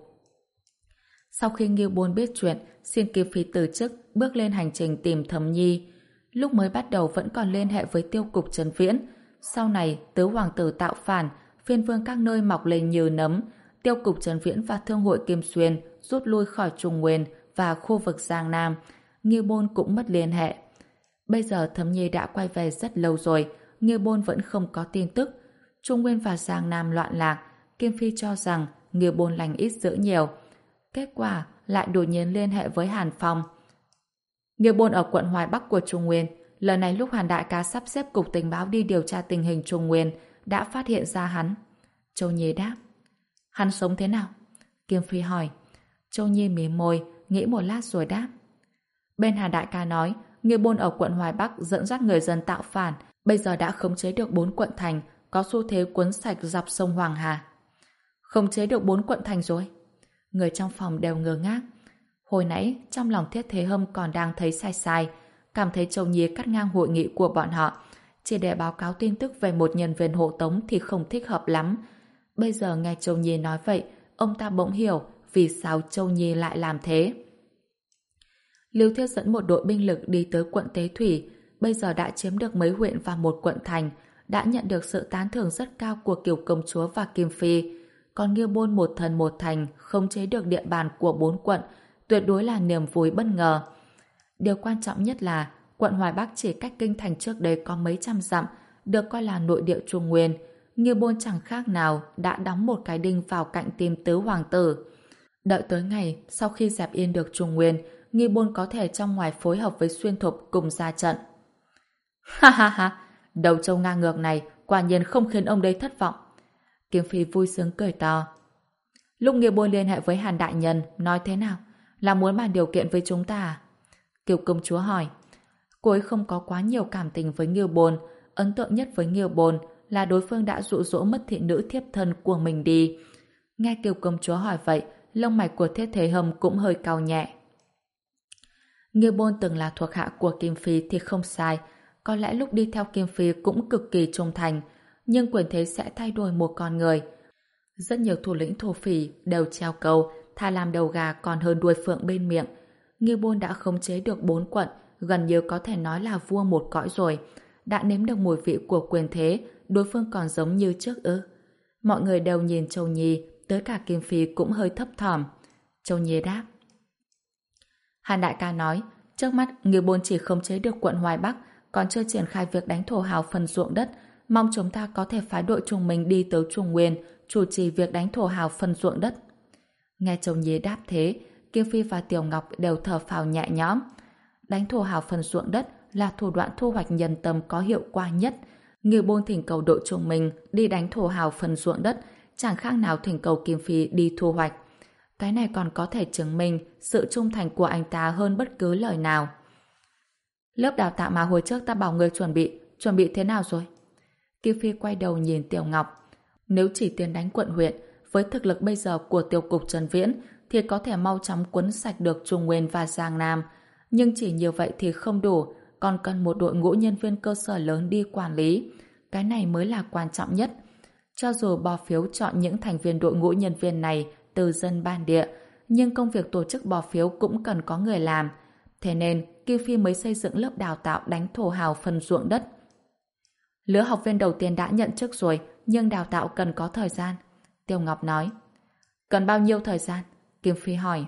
Sau khi Ngưu Bôn biết chuyện, xin Kim Phi từ chức, bước lên hành trình tìm Thấm Nhi. Lúc mới bắt đầu vẫn còn liên hệ với tiêu cục Trần Viễn. Sau này, tứ hoàng tử tạo phản, phiên vương các nơi mọc lên như nấm, tiêu cục Trần Viễn và thương hội Kim Xuyên rút lui khỏi Trung Nguyên và khu vực Giang Nam. Ngưu Bôn cũng mất liên hệ. Bây giờ Thấm Nhi đã quay về rất lâu rồi, Ngưu Bôn vẫn không có tin tức. Trung Nguyên và Giang Nam loạn lạc, Kim Phi cho rằng Ngưu Bôn lành ít dữ nhiều. Kết quả lại đột nhiên liên hệ với Hàn Phong. Ngưu Bôn ở quận Hoài Bắc của Trung Nguyên, lần này lúc Hàn đại ca sắp xếp cục tình báo đi điều tra tình hình Trung Nguyên, đã phát hiện ra hắn. Châu Nhi đáp. Hắn sống thế nào? Kim Phi hỏi. Châu Nhi mím môi, nghĩ một lát rồi đáp. Bên Hàn đại ca nói, Ngưu Bôn ở quận Hoài Bắc dẫn dắt người dân tạo phản, bây giờ đã khống chế được bốn quận thành, có xu thế cuốn sạch dọc sông Hoàng Hà. Khống chế được bốn quận thành rồi? Người trong phòng đều ngơ ngác. Hồi nãy, trong lòng Thiết Thế Hâm còn đang thấy sai sai, cảm thấy Châu Nhi cắt ngang hội nghị của bọn họ, chỉ để báo cáo tin tức về một nhân viên hộ tống thì không thích hợp lắm. Bây giờ nghe Châu Nhi nói vậy, ông ta bỗng hiểu vì sao Châu Nhi lại làm thế. Lưu Thiết dẫn một đội binh lực đi tới quận Tế Thủy, bây giờ đã chiếm được mấy huyện và một quận thành, đã nhận được sự tán thưởng rất cao của Kiều công chúa và Kim Phi. Còn Nghiêu Bôn một thần một thành khống chế được địa bàn của bốn quận, tuyệt đối là niềm vui bất ngờ. Điều quan trọng nhất là quận Hoài Bắc chỉ cách kinh thành trước đây có mấy trăm dặm, được coi là nội địa Trung Nguyên. Nghiêu Bôn chẳng khác nào đã đóng một cái đinh vào cạnh tim tứ hoàng tử. Đợi tới ngày sau khi dẹp yên được Trung Nguyên, Nghiêu Bôn có thể trong ngoài phối hợp với Xuyên Thục cùng ra trận. Ha ha ha, đầu trâu ngang ngược này quả nhiên không khiến ông đây thất vọng. Kiếm Phi vui sướng cười to. Lúc Nghiêu Bôn liên hệ với Hàn đại nhân, nói thế nào? Là muốn bàn điều kiện với chúng ta à? Kiều công chúa hỏi. Cô ấy không có quá nhiều cảm tình với Nghiêu Bôn, ấn tượng nhất với Nghiêu Bôn là đối phương đã dụ dỗ mất thị nữ thiếp thân của mình đi. Nghe Kiều công chúa hỏi vậy, lông mày của Thiết Thế Hâm cũng hơi cau nhẹ. Nghiêu Bôn từng là thuộc hạ của Kim Phi thì không sai, có lẽ lúc đi theo Kim Phi cũng cực kỳ trung thành, nhưng quyền thế sẽ thay đổi một con người. Rất nhiều thủ lĩnh thổ phỉ đều treo câu thà làm đầu gà còn hơn đuôi phượng bên miệng. Nghiêu Bôn đã khống chế được bốn quận, gần như có thể nói là vua một cõi rồi. Đã nếm được mùi vị của quyền thế, đối phương còn giống như trước ư? Mọi người đều nhìn Châu Nhi, tới cả Kim Phi cũng hơi thấp thỏm. Châu Nhi đáp. Hàn đại ca nói, trước mắt Nghiêu Bôn chỉ khống chế được quận Hoài Bắc, còn chưa triển khai việc đánh thổ hào phần ruộng đất, mong chúng ta có thể phái đội Trung Minh đi tới Trung Nguyên, chủ trì việc đánh thổ hào phần ruộng đất. Nghe Châu Nhi đáp thế, Kim Phi và Tiểu Ngọc đều thở phào nhẹ nhõm. Đánh thổ hào phần ruộng đất là thủ đoạn thu hoạch nhân tâm có hiệu quả nhất. Nghiêu Bôn thỉnh cầu đội Trung Minh đi đánh thổ hào phần ruộng đất, chẳng khác nào thỉnh cầu Kim Phi đi thu hoạch. Cái này còn có thể chứng minh sự trung thành của anh ta hơn bất cứ lời nào. Lớp đào tạo mà hồi trước ta bảo người chuẩn bị, chuẩn bị thế nào rồi? Kim Phi quay đầu nhìn Tiểu Ngọc. Nếu chỉ tiến đánh quận huyện, với thực lực bây giờ của tiêu cục Trần Viễn thì có thể mau chóng quấn sạch được Trung Nguyên và Giang Nam. Nhưng chỉ như vậy thì không đủ, còn cần một đội ngũ nhân viên cơ sở lớn đi quản lý. Cái này mới là quan trọng nhất. Cho dù bỏ phiếu chọn những thành viên đội ngũ nhân viên này từ dân bản địa, nhưng công việc tổ chức bỏ phiếu cũng cần có người làm. Thế nên, Kim Phi mới xây dựng lớp đào tạo đánh thổ hào phần ruộng đất. Lứa học viên đầu tiên đã nhận chức rồi, nhưng đào tạo cần có thời gian. Tiêu Ngọc nói. Cần bao nhiêu thời gian? Kim Phi hỏi.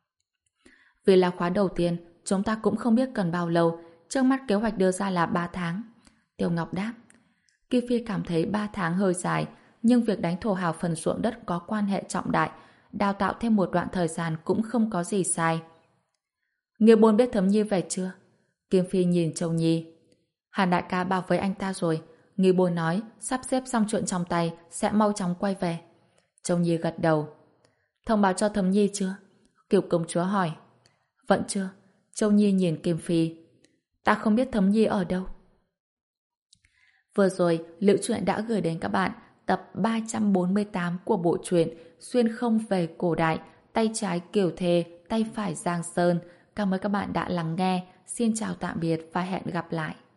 Vì là khóa đầu tiên, chúng ta cũng không biết cần bao lâu, trước mắt kế hoạch đưa ra là ba tháng. Tiêu Ngọc đáp. Kim Phi cảm thấy ba tháng hơi dài, nhưng việc đánh thổ hào phần ruộng đất có quan hệ trọng đại, đào tạo thêm một đoạn thời gian cũng không có gì sai. Nghiêu Bôn biết Thấm Nhi về chưa? Kim Phi nhìn Châu Nhi. Hàn đại ca bảo với anh ta rồi. Nghiêu Bôn nói sắp xếp xong chuyện trong tay sẽ mau chóng quay về. Châu Nhi gật đầu. Thông báo cho Thấm Nhi chưa? Kiều công chúa hỏi. Vẫn chưa. Châu Nhi nhìn Kim Phi. Ta không biết Thấm Nhi ở đâu. Vừa rồi, Liễu Truyện đã gửi đến các bạn tập ba trăm bốn mươi tám của bộ truyện Xuyên không về cổ đại, tay trái Kiều Thề, tay phải Giang Sơn. Cảm ơn các bạn đã lắng nghe. Xin chào tạm biệt và hẹn gặp lại.